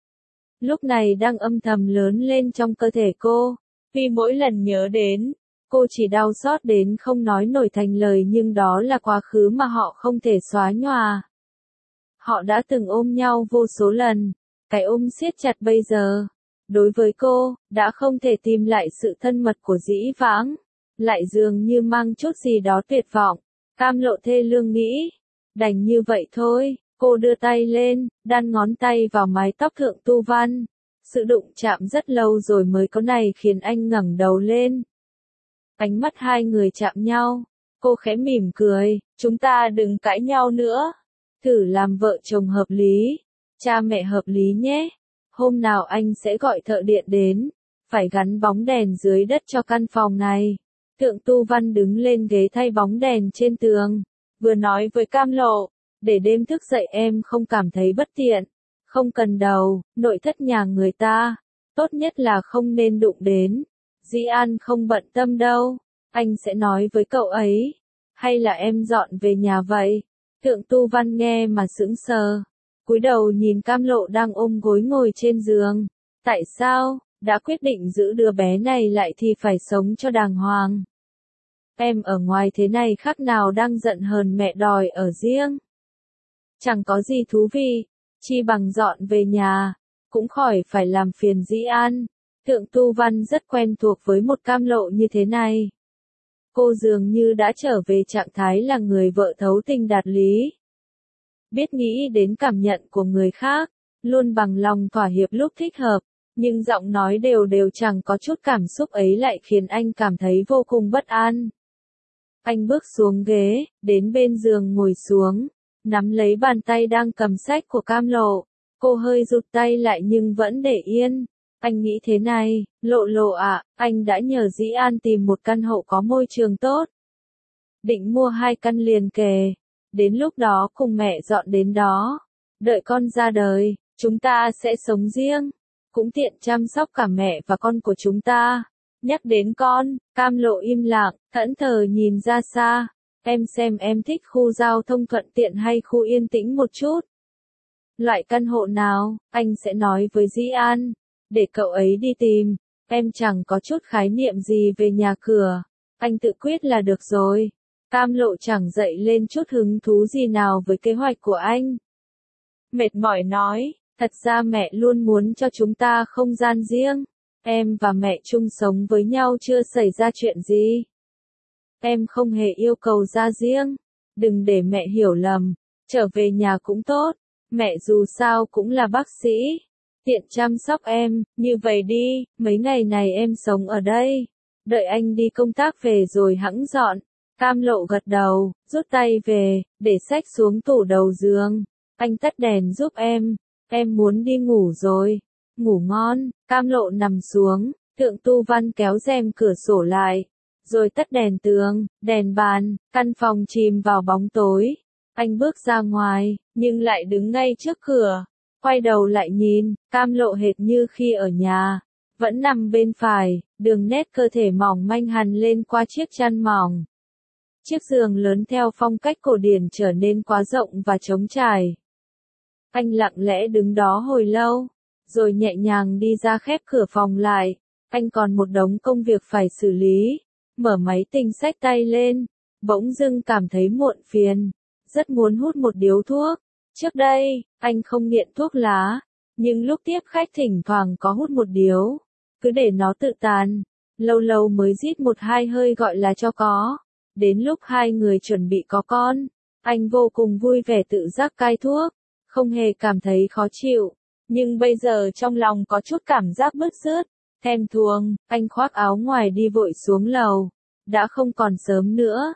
Lúc này đang âm thầm lớn lên trong cơ thể cô, vì mỗi lần nhớ đến, cô chỉ đau xót đến không nói nổi thành lời nhưng đó là quá khứ mà họ không thể xóa nhòa. Họ đã từng ôm nhau vô số lần, cái ôm siết chặt bây giờ, đối với cô, đã không thể tìm lại sự thân mật của dĩ vãng, lại dường như mang chút gì đó tuyệt vọng. Cam Lộ thê lương nghĩ, đành như vậy thôi, cô đưa tay lên, đan ngón tay vào mái tóc Thượng Tu Văn. Sự đụng chạm rất lâu rồi mới có này khiến anh ngẩng đầu lên. Ánh mắt hai người chạm nhau, cô khẽ mỉm cười, chúng ta đừng cãi nhau nữa. Thử làm vợ chồng hợp lý, cha mẹ hợp lý nhé. Hôm nào anh sẽ gọi thợ điện đến, phải gắn bóng đèn dưới đất cho căn phòng này. Thượng Tu Văn đứng lên ghế thay bóng đèn trên tường, vừa nói với Cam Lộ, để đêm thức dậy em không cảm thấy bất tiện. Không cần đâu, nội thất nhà người ta, tốt nhất là không nên đụng đến. Dĩ An không bận tâm đâu, anh sẽ nói với cậu ấy. Hay là em dọn về nhà vậy? Thượng Tu Văn nghe mà sững sờ, cúi đầu nhìn Cam Lộ đang ôm gối ngồi trên giường. Tại sao, đã quyết định giữ đứa bé này lại thì phải sống cho đàng hoàng. Em ở ngoài thế này khác nào đang giận hờn mẹ đòi ở riêng. Chẳng có gì thú vị, chi bằng dọn về nhà, cũng khỏi phải làm phiền Dĩ An. Thượng Tu Văn rất quen thuộc với một Cam Lộ như thế này. Cô dường như đã trở về trạng thái là người vợ thấu tình đạt lý. Biết nghĩ đến cảm nhận của người khác, luôn bằng lòng thỏa hiệp lúc thích hợp, nhưng giọng nói đều đều chẳng có chút cảm xúc ấy lại khiến anh cảm thấy vô cùng bất an. Anh bước xuống ghế, đến bên giường ngồi xuống, nắm lấy bàn tay đang cầm sách của Cam Lộ. Cô hơi rụt tay lại nhưng vẫn để yên. Anh nghĩ thế này, Lộ Lộ ạ, anh đã nhờ Dĩ An tìm một căn hộ có môi trường tốt. Định mua 2 căn liền kề. Đến lúc đó cùng mẹ dọn đến đó. Đợi con ra đời, chúng ta sẽ sống riêng. Cũng tiện chăm sóc cả mẹ và con của chúng ta. Nhắc đến con, Cam Lộ im lặng, thẫn thờ nhìn ra xa. Em xem em thích khu giao thông thuận tiện hay khu yên tĩnh một chút. Loại căn hộ nào, anh sẽ nói với Dĩ An. Để cậu ấy đi tìm, em chẳng có chút khái niệm gì về nhà cửa. Anh tự quyết là được rồi. Cam Lộ chẳng dậy lên chút hứng thú gì nào với kế hoạch của anh. Mệt mỏi nói, thật ra mẹ luôn muốn cho chúng ta không gian riêng. Em và mẹ chung sống với nhau chưa xảy ra chuyện gì. Em không hề yêu cầu ra riêng. Đừng để mẹ hiểu lầm. Trở về nhà cũng tốt. Mẹ dù sao cũng là bác sĩ. Tiện chăm sóc em, như vậy đi, mấy ngày này em sống ở đây. Đợi anh đi công tác về rồi hẵng dọn. Cam Lộ gật đầu, rút tay về, để xách xuống tủ đầu giường. Anh tắt đèn giúp em muốn đi ngủ rồi. Ngủ ngon, Cam Lộ nằm xuống, Thượng Tu Văn kéo rèm cửa sổ lại, rồi tắt đèn tường, đèn bàn, căn phòng chìm vào bóng tối. Anh bước ra ngoài, nhưng lại đứng ngay trước cửa, quay đầu lại nhìn, Cam Lộ hệt như khi ở nhà, vẫn nằm bên phải, đường nét cơ thể mỏng manh hằn lên qua chiếc chăn mỏng. Chiếc giường lớn theo phong cách cổ điển trở nên quá rộng và trống trải. Anh lặng lẽ đứng đó hồi lâu, rồi nhẹ nhàng đi ra khép cửa phòng lại. Anh còn một đống công việc phải xử lý. Mở máy tính xách tay lên, bỗng dưng cảm thấy muộn phiền, rất muốn hút một điếu thuốc. Trước đây, anh không nghiện thuốc lá, nhưng lúc tiếp khách thỉnh thoảng có hút một điếu, cứ để nó tự tàn, lâu lâu mới rít 1-2 hơi gọi là cho có. Đến lúc hai người chuẩn bị có con, anh vô cùng vui vẻ tự giác cai thuốc, không hề cảm thấy khó chịu, nhưng bây giờ trong lòng có chút cảm giác bứt rứt, thèm thuồng. Anh khoác áo ngoài đi vội xuống lầu, đã không còn sớm nữa.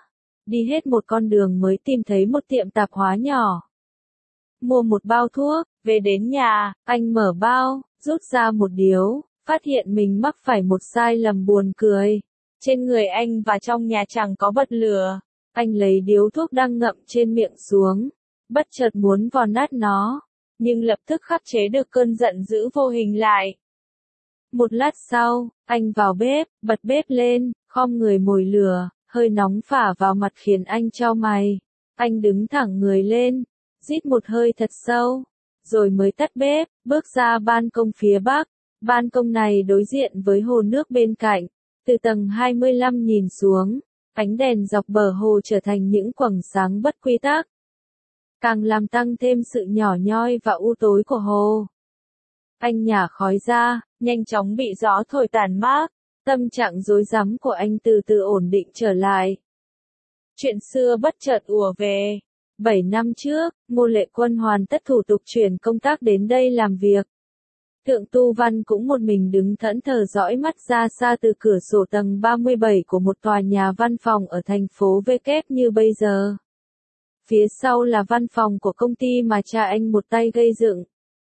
đi hết một con đường mới tìm thấy một tiệm tạp hóa nhỏ. Mua một bao thuốc, về đến nhà, anh mở bao, rút ra một điếu, phát hiện mình mắc phải một sai lầm buồn cười. Trên người anh và trong nhà chẳng có bật lửa. Anh lấy điếu thuốc đang ngậm trên miệng xuống, bất chợt muốn vò nát nó, nhưng lập tức khắc chế được cơn giận dữ vô hình lại. Một lát sau, anh vào bếp, bật bếp lên, khom người mồi lửa, hơi nóng phả vào mặt khiến anh chau mày. Anh đứng thẳng người lên, rít một hơi thật sâu, rồi mới tắt bếp, bước ra ban công phía bắc. Ban công này đối diện với hồ nước bên cạnh, từ tầng 25 nhìn xuống, ánh đèn dọc bờ hồ trở thành những quầng sáng bất quy tắc, càng làm tăng thêm sự nhỏ nhoi và u tối của hồ. Anh nhả khói ra, nhanh chóng bị gió thổi tàn mát, tâm trạng rối rắm của anh từ từ ổn định trở lại. Chuyện xưa bất chợt ùa về. 7 năm trước, Ngô Lệ Quân hoàn tất thủ tục chuyển công tác đến đây làm việc. Thượng Tu Văn cũng một mình đứng thẫn thờ dõi mắt ra xa từ cửa sổ tầng 37 của một tòa nhà văn phòng ở thành phố V kép như bây giờ. Phía sau là văn phòng của công ty mà cha anh một tay gây dựng.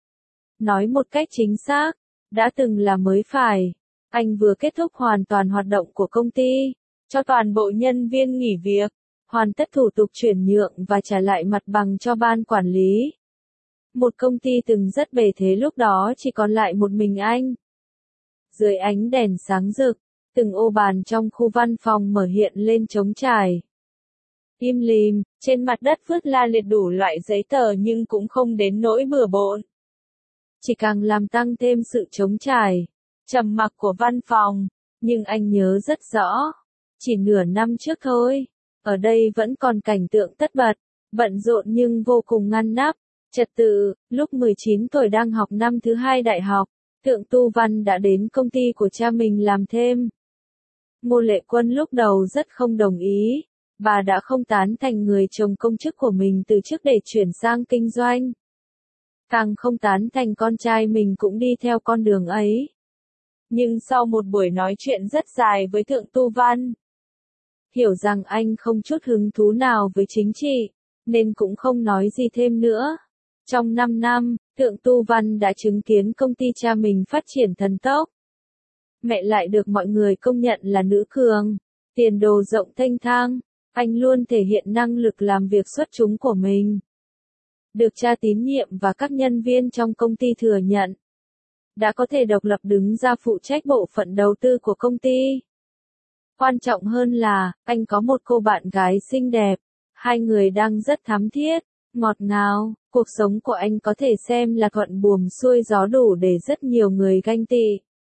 Nói một cách chính xác, đã từng là mới phải. Anh vừa kết thúc hoàn toàn hoạt động của công ty, cho toàn bộ nhân viên nghỉ việc, hoàn tất thủ tục chuyển nhượng và trả lại mặt bằng cho ban quản lý. Một công ty từng rất bề thế lúc đó chỉ còn lại một mình anh. Dưới ánh đèn sáng rực, từng ô bàn trong khu văn phòng mở hiện lên trống trải. Im lìm, trên mặt đất vứt la liệt đủ loại giấy tờ nhưng cũng không đến nỗi bừa bộn. Chỉ càng làm tăng thêm sự trống trải, trầm mặc của văn phòng. Nhưng anh nhớ rất rõ, chỉ nửa năm trước thôi, ở đây vẫn còn cảnh tượng tất bật, bận rộn nhưng vô cùng ngăn nắp. Trật tự, lúc 19 tuổi đang học năm thứ 2 đại học, Thượng Tu Văn đã đến công ty của cha mình làm thêm. Ngô Lệ Quân lúc đầu rất không đồng ý, bà đã không tán thành người chồng công chức của mình từ chức để chuyển sang kinh doanh. Càng không tán thành con trai mình cũng đi theo con đường ấy. Nhưng sau một buổi nói chuyện rất dài với Thượng Tu Văn, hiểu rằng anh không chút hứng thú nào với chính trị, nên cũng không nói gì thêm nữa. Trong 5 năm, Thượng Tu Văn đã chứng kiến công ty cha mình phát triển thần tốc. Mẹ lại được mọi người công nhận là nữ cường, tiền đồ rộng thênh thang, anh luôn thể hiện năng lực làm việc xuất chúng của mình. Được cha tín nhiệm và các nhân viên trong công ty thừa nhận. Đã có thể độc lập đứng ra phụ trách bộ phận đầu tư của công ty. Quan trọng hơn là, anh có một cô bạn gái xinh đẹp, hai người đang rất thắm thiết, ngọt ngào, cuộc sống của anh có thể xem là thuận buồm xuôi gió đủ để rất nhiều người ganh tị.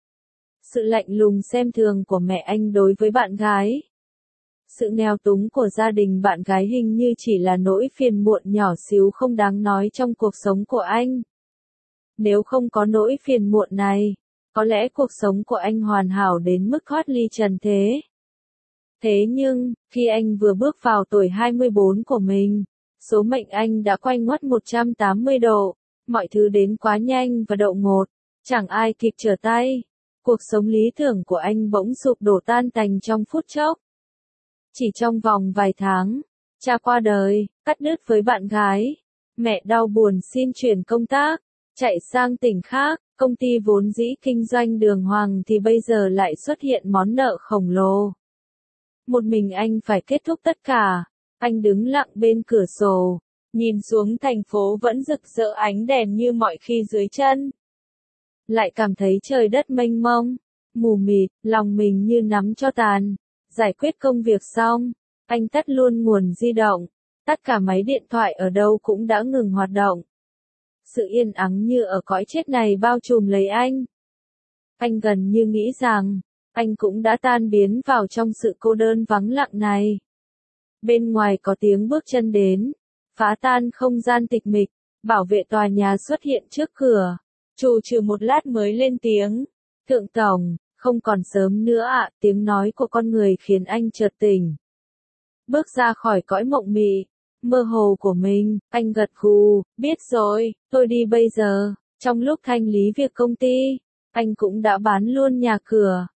Sự lạnh lùng xem thường của mẹ anh đối với bạn gái. Sự nghèo túng của gia đình bạn gái hình như chỉ là nỗi phiền muộn nhỏ xíu không đáng nói trong cuộc sống của anh. Nếu không có nỗi phiền muộn này, có lẽ cuộc sống của anh hoàn hảo đến mức thoát ly trần thế. Thế nhưng, khi anh vừa bước vào tuổi 24 của mình, số mệnh anh đã quay ngoắt 180 độ, mọi thứ đến quá nhanh và đột ngột, chẳng ai kịp trở tay. Cuộc sống lý tưởng của anh bỗng sụp đổ tan tành trong phút chốc. Chỉ trong vòng vài tháng, cha qua đời, cắt đứt với bạn gái, mẹ đau buồn xin chuyển công tác, chạy sang tỉnh khác, công ty vốn dĩ kinh doanh đường hoàng thì bây giờ lại xuất hiện món nợ khổng lồ. Một mình anh phải kết thúc tất cả, anh đứng lặng bên cửa sổ, nhìn xuống thành phố vẫn rực rỡ ánh đèn như mọi khi dưới chân. Lại cảm thấy trời đất mênh mông, mù mịt, lòng mình như nắm cho tàn. Giải quyết công việc xong, anh tắt luôn nguồn di động, tất cả máy điện thoại ở đâu cũng đã ngừng hoạt động. Sự yên ắng như ở cõi chết này bao trùm lấy anh. Anh gần như nghĩ rằng, anh cũng đã tan biến vào trong sự cô đơn vắng lặng này. Bên ngoài có tiếng bước chân đến, phá tan không gian tịch mịch, bảo vệ tòa nhà xuất hiện trước cửa. Trù trừ một lát mới lên tiếng, Thượng Tổng, không còn sớm nữa ạ, tiếng nói của con người khiến anh chợt tỉnh. Bước ra khỏi cõi mộng mị, mơ hồ của mình, anh gật gù, biết rồi, tôi đi bây giờ. Trong lúc thanh lý việc công ty, anh cũng đã bán luôn nhà cửa,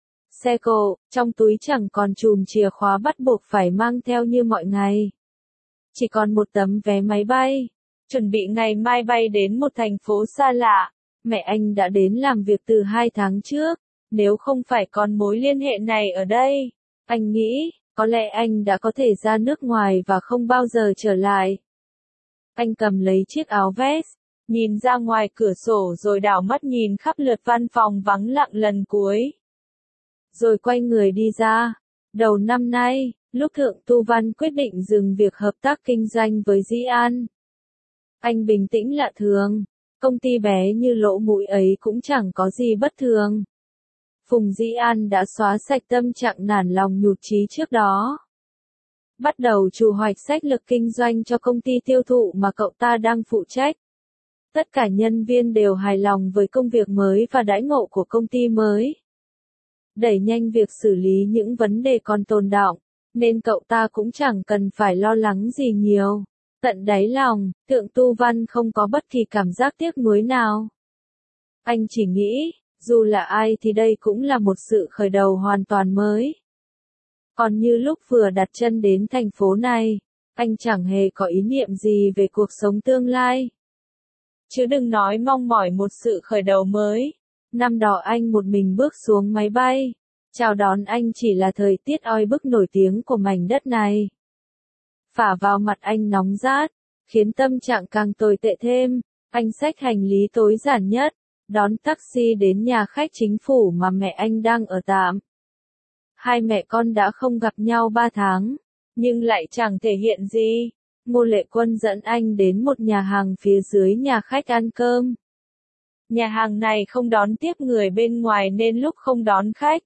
xe cộ, trong túi chẳng còn chùm chìa khóa bắt buộc phải mang theo như mọi ngày. Chỉ còn một tấm vé máy bay, chuẩn bị ngày mai bay đến một thành phố xa lạ. Mẹ anh đã đến làm việc từ 2 tháng trước, nếu không phải còn mối liên hệ này ở đây, anh nghĩ, có lẽ anh đã có thể ra nước ngoài và không bao giờ trở lại. Anh cầm lấy chiếc áo vest, nhìn ra ngoài cửa sổ rồi đảo mắt nhìn khắp lượt văn phòng vắng lặng lần cuối. Rồi quay người đi ra. Đầu năm nay, lúc Thượng Tu Văn quyết định dừng việc hợp tác kinh doanh với Dĩ An, anh bình tĩnh lạ thường. Công ty bé như lỗ mũi ấy cũng chẳng có gì bất thường. Phùng Dĩ An đã xóa sạch tâm trạng nản lòng nhụt chí trước đó. Bắt đầu chủ hoạch sách lược kinh doanh cho công ty tiêu thụ mà cậu ta đang phụ trách. Tất cả nhân viên đều hài lòng với công việc mới và đãi ngộ của công ty mới. Đẩy nhanh việc xử lý những vấn đề còn tồn đọng, nên cậu ta cũng chẳng cần phải lo lắng gì nhiều. Tận đáy lòng, Thượng Tu Văn không có bất kỳ cảm giác tiếc nuối nào. Anh chỉ nghĩ, dù là ai thì đây cũng là một sự khởi đầu hoàn toàn mới. Còn như lúc vừa đặt chân đến thành phố này, anh chẳng hề có ý niệm gì về cuộc sống tương lai. Chứ đừng nói mong mỏi một sự khởi đầu mới. Năm đó anh một mình bước xuống máy bay. Chào đón anh chỉ là thời tiết oi bức nổi tiếng của mảnh đất này. Phả vào mặt anh nóng rát, khiến tâm trạng càng tồi tệ thêm. Anh xách hành lý tối giản nhất, đón taxi đến nhà khách chính phủ mà mẹ anh đang ở tạm. Hai mẹ con đã không gặp nhau 3 tháng, nhưng lại chẳng thể hiện gì. Ngô Lệ Quân dẫn anh đến một nhà hàng phía dưới nhà khách ăn cơm. Nhà hàng này không đón tiếp người bên ngoài nên lúc không đón khách,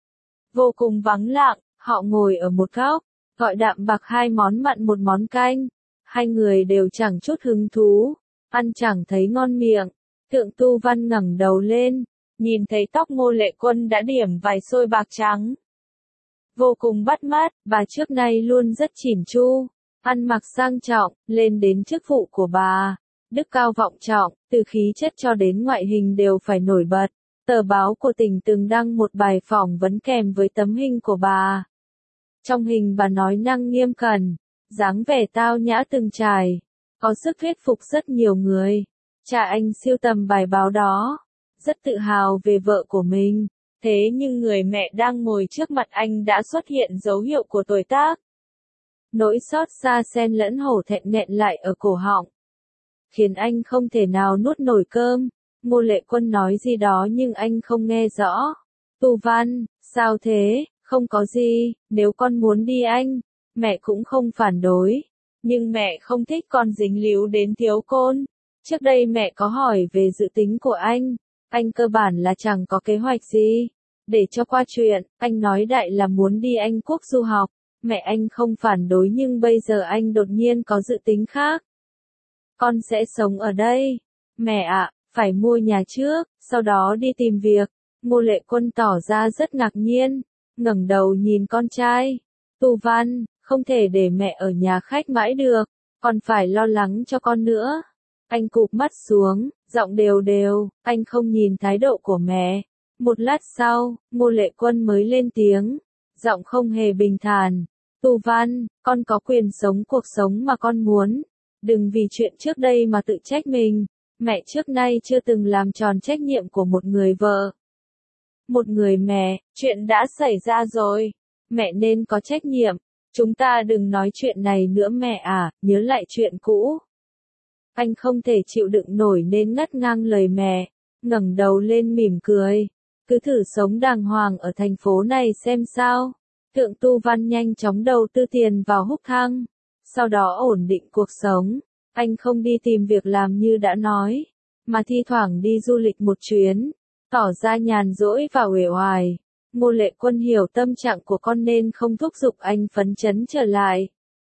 vô cùng vắng lặng, họ ngồi ở một góc, gọi đạm bạc 2 món mặn 1 món canh. Hai người đều chẳng chút hứng thú, ăn chẳng thấy ngon miệng. Thượng Tu Văn ngẩng đầu lên, nhìn thấy tóc Ngô Lệ Quân đã điểm vài xôi bạc trắng. Vô cùng bắt mắt, bà trước nay luôn rất chỉn chu, ăn mặc sang trọng, lên đến chức vụ của bà. Đức cao vọng trọng, từ khí chất cho đến ngoại hình đều phải nổi bật. Tờ báo của tỉnh từng đăng một bài phỏng vấn kèm với tấm hình của bà. Trong hình bà nói năng nghiêm cẩn, dáng vẻ tao nhã từng trải, có sức thuyết phục rất nhiều người. Cha anh sưu tầm bài báo đó, rất tự hào về vợ của mình. Thế nhưng người mẹ đang ngồi trước mặt anh đã xuất hiện dấu hiệu của tuổi tác. Nỗi xót xa xen lẫn hổ thẹn nghẹn lại ở cổ họng, khiến anh không thể nào nuốt nổi cơm. Ngô Lệ Quân nói gì đó nhưng anh không nghe rõ. Tu Văn, sao thế? Không có gì, nếu con muốn đi anh, mẹ cũng không phản đối. Nhưng mẹ không thích con dính líu đến Thiếu Côn. Trước đây mẹ có hỏi về dự tính của anh cơ bản là chẳng có kế hoạch gì. Để cho qua chuyện, anh nói đại là muốn đi Anh Quốc du học. Mẹ anh không phản đối nhưng bây giờ anh đột nhiên có dự tính khác. Con sẽ sống ở đây. Mẹ ạ, phải mua nhà trước, sau đó đi tìm việc. Ngô Lệ Quân tỏ ra rất ngạc nhiên, ngẩng đầu nhìn con trai. Tu Văn, không thể để mẹ ở nhà khách mãi được, còn phải lo lắng cho con nữa. Anh cụp mắt xuống, giọng đều đều, anh không nhìn thái độ của mẹ. Một lát sau, Ngô Lệ Quân mới lên tiếng, giọng không hề bình thản. Tu Văn, con có quyền sống cuộc sống mà con muốn. Đừng vì chuyện trước đây mà tự trách mình. Mẹ trước nay chưa từng làm tròn trách nhiệm của một người vợ. Một người mẹ, chuyện đã xảy ra rồi. Mẹ nên có trách nhiệm. Chúng ta đừng nói chuyện này nữa mẹ à, nhớ lại chuyện cũ. Anh không thể chịu đựng nổi nên ngắt ngang lời mẹ, ngẩng đầu lên mỉm cười. Cứ thử sống đàng hoàng ở thành phố này xem sao. Thượng Tu Văn nhanh chóng đầu tư tiền vào húc thăng, sau đó ổn định cuộc sống. Anh không đi tìm việc làm như đã nói, mà thi thoảng đi du lịch một chuyến, tỏ ra nhàn rỗi và uể oải. Ngô Lệ Quân hiểu tâm trạng của con nên không thúc giục anh phấn chấn trở lại.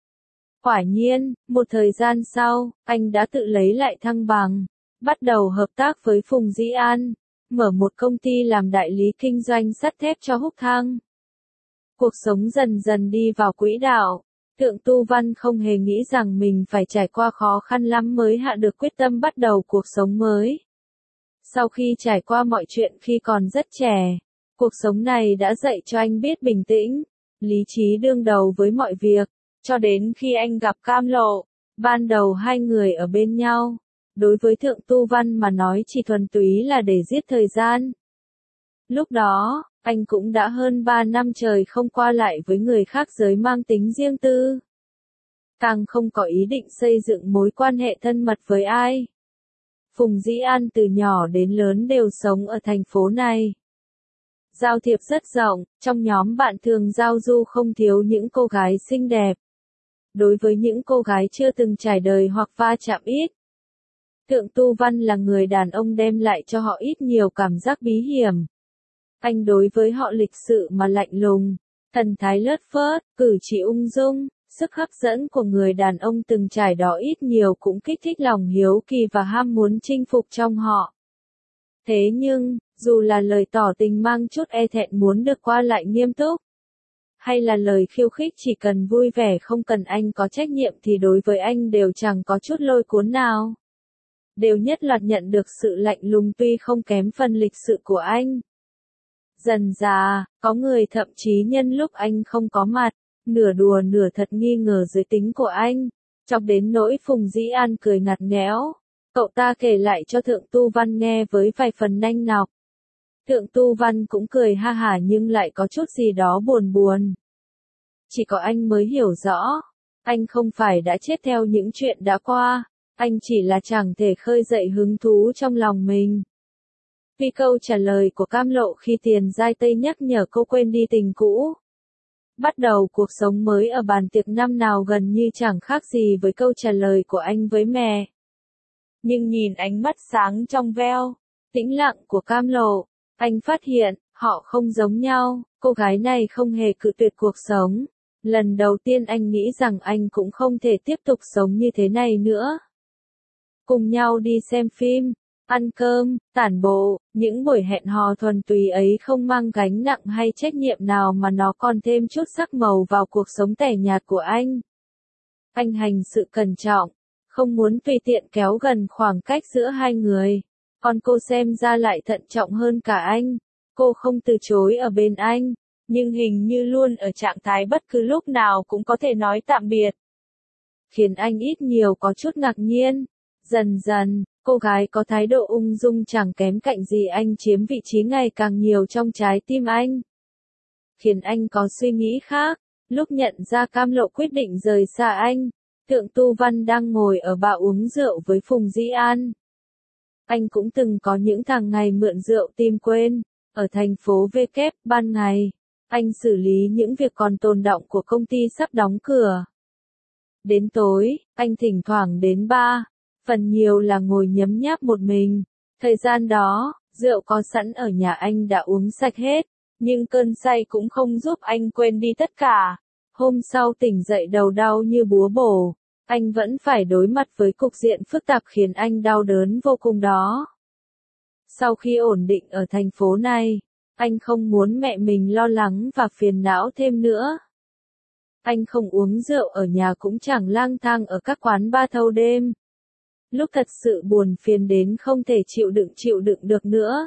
Quả nhiên, một thời gian sau, anh đã tự lấy lại thăng bằng, bắt đầu hợp tác với Phùng Dĩ An, mở một công ty làm đại lý kinh doanh sắt thép cho húc thăng. Cuộc sống dần dần đi vào quỹ đạo. Thượng Tu Văn không hề nghĩ rằng mình phải trải qua khó khăn lắm mới hạ được quyết tâm bắt đầu cuộc sống mới. Sau khi trải qua mọi chuyện khi còn rất trẻ, Cuộc sống này đã dạy cho anh biết bình tĩnh, lý trí đương đầu với mọi việc, cho đến khi anh gặp Cam Lộ. Ban đầu hai người ở bên nhau, đối với Thượng Tu Văn mà nói chỉ thuần túy là để giết thời gian. Lúc đó, anh cũng đã hơn 3 năm trời không qua lại với người khác giới mang tính riêng tư. Càng không có ý định xây dựng mối quan hệ thân mật với ai. Phùng Dĩ An từ nhỏ đến lớn đều sống ở thành phố này. Giao thiệp rất rộng, trong nhóm bạn thường giao du không thiếu những cô gái xinh đẹp. Đối với những cô gái chưa từng trải đời hoặc va chạm ít, Thượng Tu Văn là người đàn ông đem lại cho họ ít nhiều cảm giác bí hiểm. Anh đối với họ lịch sự mà lạnh lùng, thần thái lướt phớt, cử chỉ ung dung, sức hấp dẫn của người đàn ông từng trải đó ít nhiều cũng kích thích lòng hiếu kỳ và ham muốn chinh phục trong họ. Thế nhưng, dù là lời tỏ tình mang chút e thẹn muốn được qua lại nghiêm túc, hay là lời khiêu khích chỉ cần vui vẻ không cần anh có trách nhiệm thì đối với anh đều chẳng có chút lôi cuốn nào. Đều nhất loạt nhận được sự lạnh lùng tuy không kém phần lịch sự của anh. Dần dà, có người thậm chí nhân lúc anh không có mặt, nửa đùa nửa thật nghi ngờ giới tính của anh, chọc đến nỗi Phùng Dĩ An cười ngặt nghẽo. Cậu ta kể lại cho Thượng Tu Văn nghe với vài phần nanh nọc. Thượng Tu Văn cũng cười ha hả nhưng lại có chút gì đó buồn buồn. Chỉ có anh mới hiểu rõ, anh không phải đã chết theo những chuyện đã qua, anh chỉ là chẳng thể khơi dậy hứng thú trong lòng mình. Vì câu trả lời của Cam Lộ khi Tiền Giai Tây nhắc nhở cô quên đi tình cũ. Bắt đầu cuộc sống mới ở bàn tiệc năm nào gần như chẳng khác gì với câu trả lời của anh với mẹ. Nhưng nhìn ánh mắt sáng trong veo, tĩnh lặng của Cam Lộ, anh phát hiện, họ không giống nhau, cô gái này không hề cự tuyệt cuộc sống. Lần đầu tiên anh nghĩ rằng anh cũng không thể tiếp tục sống như thế này nữa. Cùng nhau đi xem phim, ăn cơm, tản bộ, những buổi hẹn hò thuần túy ấy không mang gánh nặng hay trách nhiệm nào mà nó còn thêm chút sắc màu vào cuộc sống tẻ nhạt của anh. Anh hành sự cẩn trọng, không muốn tùy tiện kéo gần khoảng cách giữa hai người. Còn cô xem ra lại thận trọng hơn cả anh. Cô không từ chối ở bên anh, nhưng hình như luôn ở trạng thái bất cứ lúc nào cũng có thể nói tạm biệt. Khiến anh ít nhiều có chút ngạc nhiên. Dần dần, cô gái có thái độ ung dung chẳng kém cạnh gì anh chiếm vị trí ngày càng nhiều trong trái tim anh. Khiến anh có suy nghĩ khác, lúc nhận ra Cam Lộ quyết định rời xa anh, Thượng Tu Văn đang ngồi ở bar uống rượu với Phùng Dĩ An. Anh cũng từng có những thằng ngày mượn rượu tìm quên, ở thành phố V kép ban ngày, anh xử lý những việc còn tồn đọng của công ty sắp đóng cửa. Đến tối, anh thỉnh thoảng đến bar, phần nhiều là ngồi nhấm nháp một mình. Thời gian đó, rượu có sẵn ở nhà anh đã uống sạch hết, nhưng cơn say cũng không giúp anh quên đi tất cả. Hôm sau tỉnh dậy đầu đau như búa bổ, anh vẫn phải đối mặt với cục diện phức tạp khiến anh đau đớn vô cùng đó. Sau khi ổn định ở thành phố này, anh không muốn mẹ mình lo lắng và phiền não thêm nữa. Anh không uống rượu ở nhà cũng chẳng lang thang ở các quán bar thâu đêm. Lúc thật sự buồn phiền đến không thể chịu đựng được nữa,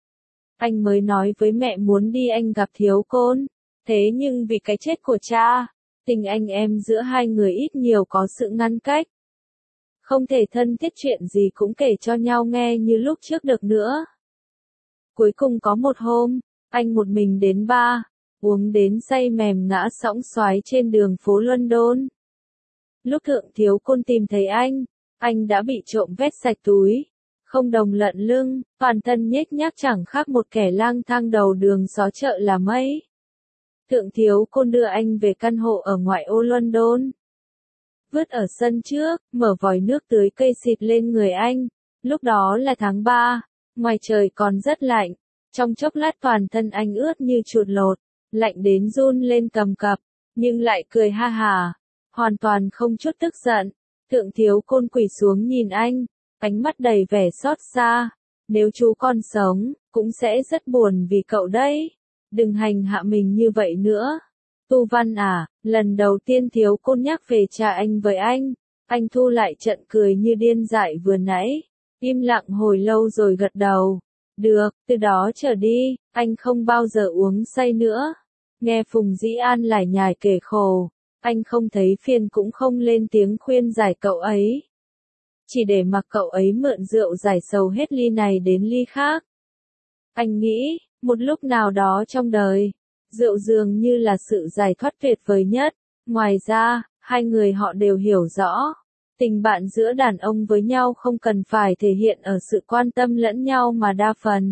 anh mới nói với mẹ muốn đi anh gặp Thiếu Côn. Thế nhưng vì cái chết của cha, tình anh em giữa hai người ít nhiều có sự ngăn cách. Không thể thân thiết chuyện gì cũng kể cho nhau nghe như lúc trước được nữa. Cuối cùng có một hôm, anh một mình đến bar, uống đến say mềm ngã sõng soái trên đường phố London. Lúc Thượng Thiếu Côn tìm thấy anh đã bị trộm vét sạch túi, không đồng lận lưng, toàn thân nhếch nhác chẳng khác một kẻ lang thang đầu đường xó chợ là mấy. Thượng Thiếu Côn đưa anh về căn hộ ở ngoại ô London. Vứt ở sân trước, mở vòi nước tưới cây xịt lên người anh. Lúc đó là tháng 3, ngoài trời còn rất lạnh. Trong chốc lát toàn thân anh ướt như chuột lột, lạnh đến run lên cầm cập, nhưng lại cười ha hả, hoàn toàn không chút tức giận. Thượng Thiếu Côn quỳ xuống nhìn anh, ánh mắt đầy vẻ xót xa. Nếu chú còn sống, cũng sẽ rất buồn vì cậu đấy. Đừng hành hạ mình như vậy nữa. Tu Văn à, lần đầu tiên Thiếu Côn nhắc về cha anh với anh thu lại trận cười như điên dại vừa nãy, im lặng hồi lâu rồi gật đầu. Được, từ đó trở đi, anh không bao giờ uống say nữa. Nghe Phùng Dĩ An lải nhải kể khổ, anh không thấy phiền cũng không lên tiếng khuyên giải cậu ấy. Chỉ để mặc cậu ấy mượn rượu giải sầu hết ly này đến ly khác. Anh nghĩ, một lúc nào đó trong đời, rượu dường như là sự giải thoát tuyệt vời nhất. Ngoài ra, hai người họ đều hiểu rõ, tình bạn giữa đàn ông với nhau không cần phải thể hiện ở sự quan tâm lẫn nhau mà đa phần.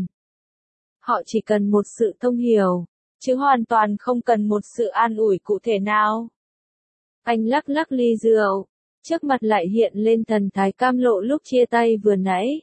Họ chỉ cần một sự thông hiểu, chứ hoàn toàn không cần một sự an ủi cụ thể nào. Anh lắc lắc ly rượu, trước mặt lại hiện lên thần thái Cam Lộ lúc chia tay vừa nãy.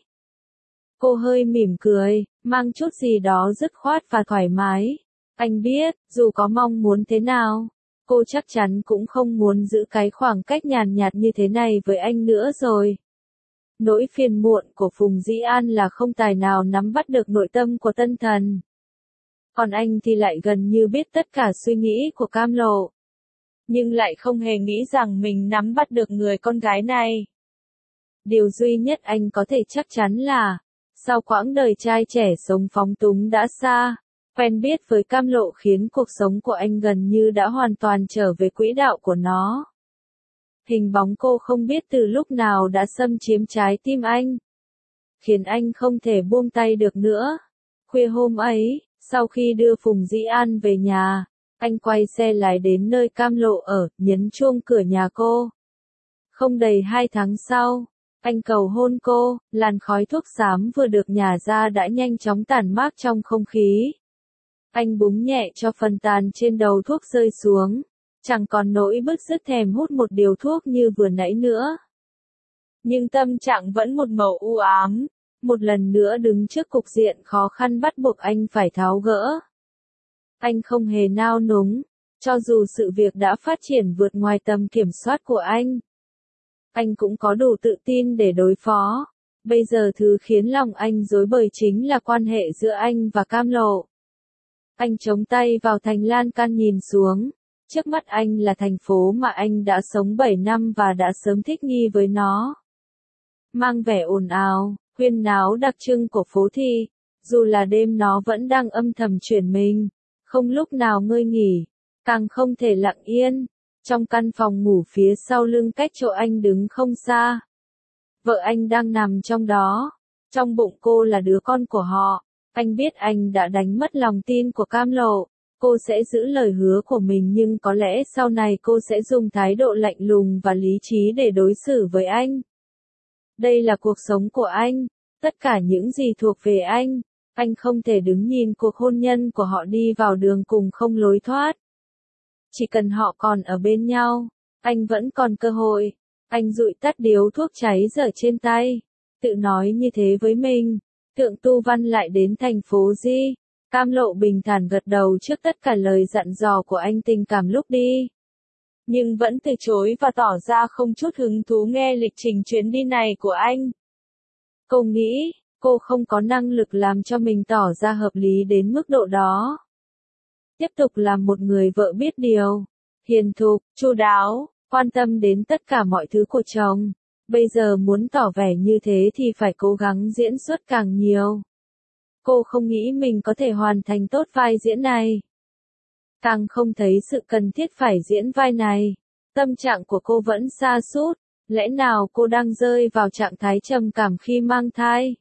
Cô hơi mỉm cười, mang chút gì đó dứt khoát và thoải mái. Anh biết, dù có mong muốn thế nào, cô chắc chắn cũng không muốn giữ cái khoảng cách nhàn nhạt như thế này với anh nữa rồi. Nỗi phiền muộn của Phùng Dĩ An là không tài nào nắm bắt được nội tâm của tân thần. Còn anh thì lại gần như biết tất cả suy nghĩ của Cam Lộ. Nhưng lại không hề nghĩ rằng mình nắm bắt được người con gái này. Điều duy nhất anh có thể chắc chắn là, sau quãng đời trai trẻ sống phóng túng đã xa, quen biết với Cam Lộ khiến cuộc sống của anh gần như đã hoàn toàn trở về quỹ đạo của nó. Hình bóng cô không biết từ lúc nào đã xâm chiếm trái tim anh, khiến anh không thể buông tay được nữa. Khuya hôm ấy, sau khi đưa Phùng Dĩ An về nhà, anh quay xe lái đến nơi Cam Lộ ở, nhấn chuông cửa nhà cô. Không đầy 2 tháng sau, anh cầu hôn cô, làn khói thuốc xám vừa được nhả ra đã nhanh chóng tản mát trong không khí. Anh búng nhẹ cho phần tàn trên đầu thuốc rơi xuống, chẳng còn nỗi bứt rứt thèm hút một điều thuốc như vừa nãy nữa. Nhưng tâm trạng vẫn một màu u ám, một lần nữa đứng trước cục diện khó khăn bắt buộc anh phải tháo gỡ. Anh không hề nao núng, cho dù sự việc đã phát triển vượt ngoài tầm kiểm soát của anh. Anh cũng có đủ tự tin để đối phó. Bây giờ thứ khiến lòng anh rối bời chính là quan hệ giữa anh và Cam Lộ. Anh chống tay vào thành lan can nhìn xuống. Trước mắt anh là thành phố mà anh đã sống 7 năm và đã sớm thích nghi với nó. Mang vẻ ồn ào, huyên náo đặc trưng của phố thị, dù là đêm nó vẫn đang âm thầm chuyển mình, không lúc nào ngơi nghỉ, càng không thể lặng yên. Trong căn phòng ngủ phía sau lưng cách chỗ anh đứng không xa, vợ anh đang nằm trong đó, trong bụng cô là đứa con của họ. Anh biết anh đã đánh mất lòng tin của Cam Lộ, cô sẽ giữ lời hứa của mình nhưng có lẽ sau này cô sẽ dùng thái độ lạnh lùng và lý trí để đối xử với anh. Đây là cuộc sống của anh, tất cả những gì thuộc về anh không thể đứng nhìn cuộc hôn nhân của họ đi vào đường cùng không lối thoát. Chỉ cần họ còn ở bên nhau, anh vẫn còn cơ hội. Anh dụi tắt điếu thuốc cháy dở trên tay, tự nói như thế với mình. Thượng Tu Văn lại đến thành phố Di. Cam Lộ bình thản gật đầu trước tất cả lời dặn dò của anh tình cảm lúc đi. Nhưng vẫn từ chối và tỏ ra không chút hứng thú nghe lịch trình chuyến đi này của anh. Cô nghĩ, cô không có năng lực làm cho mình tỏ ra hợp lý đến mức độ đó. Tiếp tục làm một người vợ biết điều, hiền thục, chu đáo, quan tâm đến tất cả mọi thứ của chồng. Bây giờ muốn tỏ vẻ như thế thì phải cố gắng diễn xuất càng nhiều. Cô không nghĩ mình có thể hoàn thành tốt vai diễn này. Càng không thấy sự cần thiết phải diễn vai này. Tâm trạng của cô vẫn sa sút, lẽ nào cô đang rơi vào trạng thái trầm cảm khi mang thai?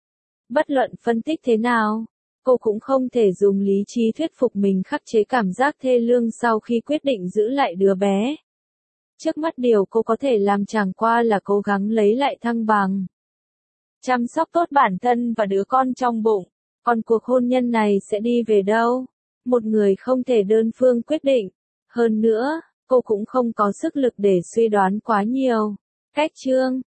Bất luận phân tích thế nào, cô cũng không thể dùng lý trí thuyết phục mình khắc chế cảm giác thê lương sau khi quyết định giữ lại đứa bé. Trước mắt điều cô có thể làm chẳng qua là cố gắng lấy lại thăng bằng. Chăm sóc tốt bản thân và đứa con trong bụng. Còn cuộc hôn nhân này sẽ đi về đâu? Một người không thể đơn phương quyết định. Hơn nữa, cô cũng không có sức lực để suy đoán quá nhiều. Cách chương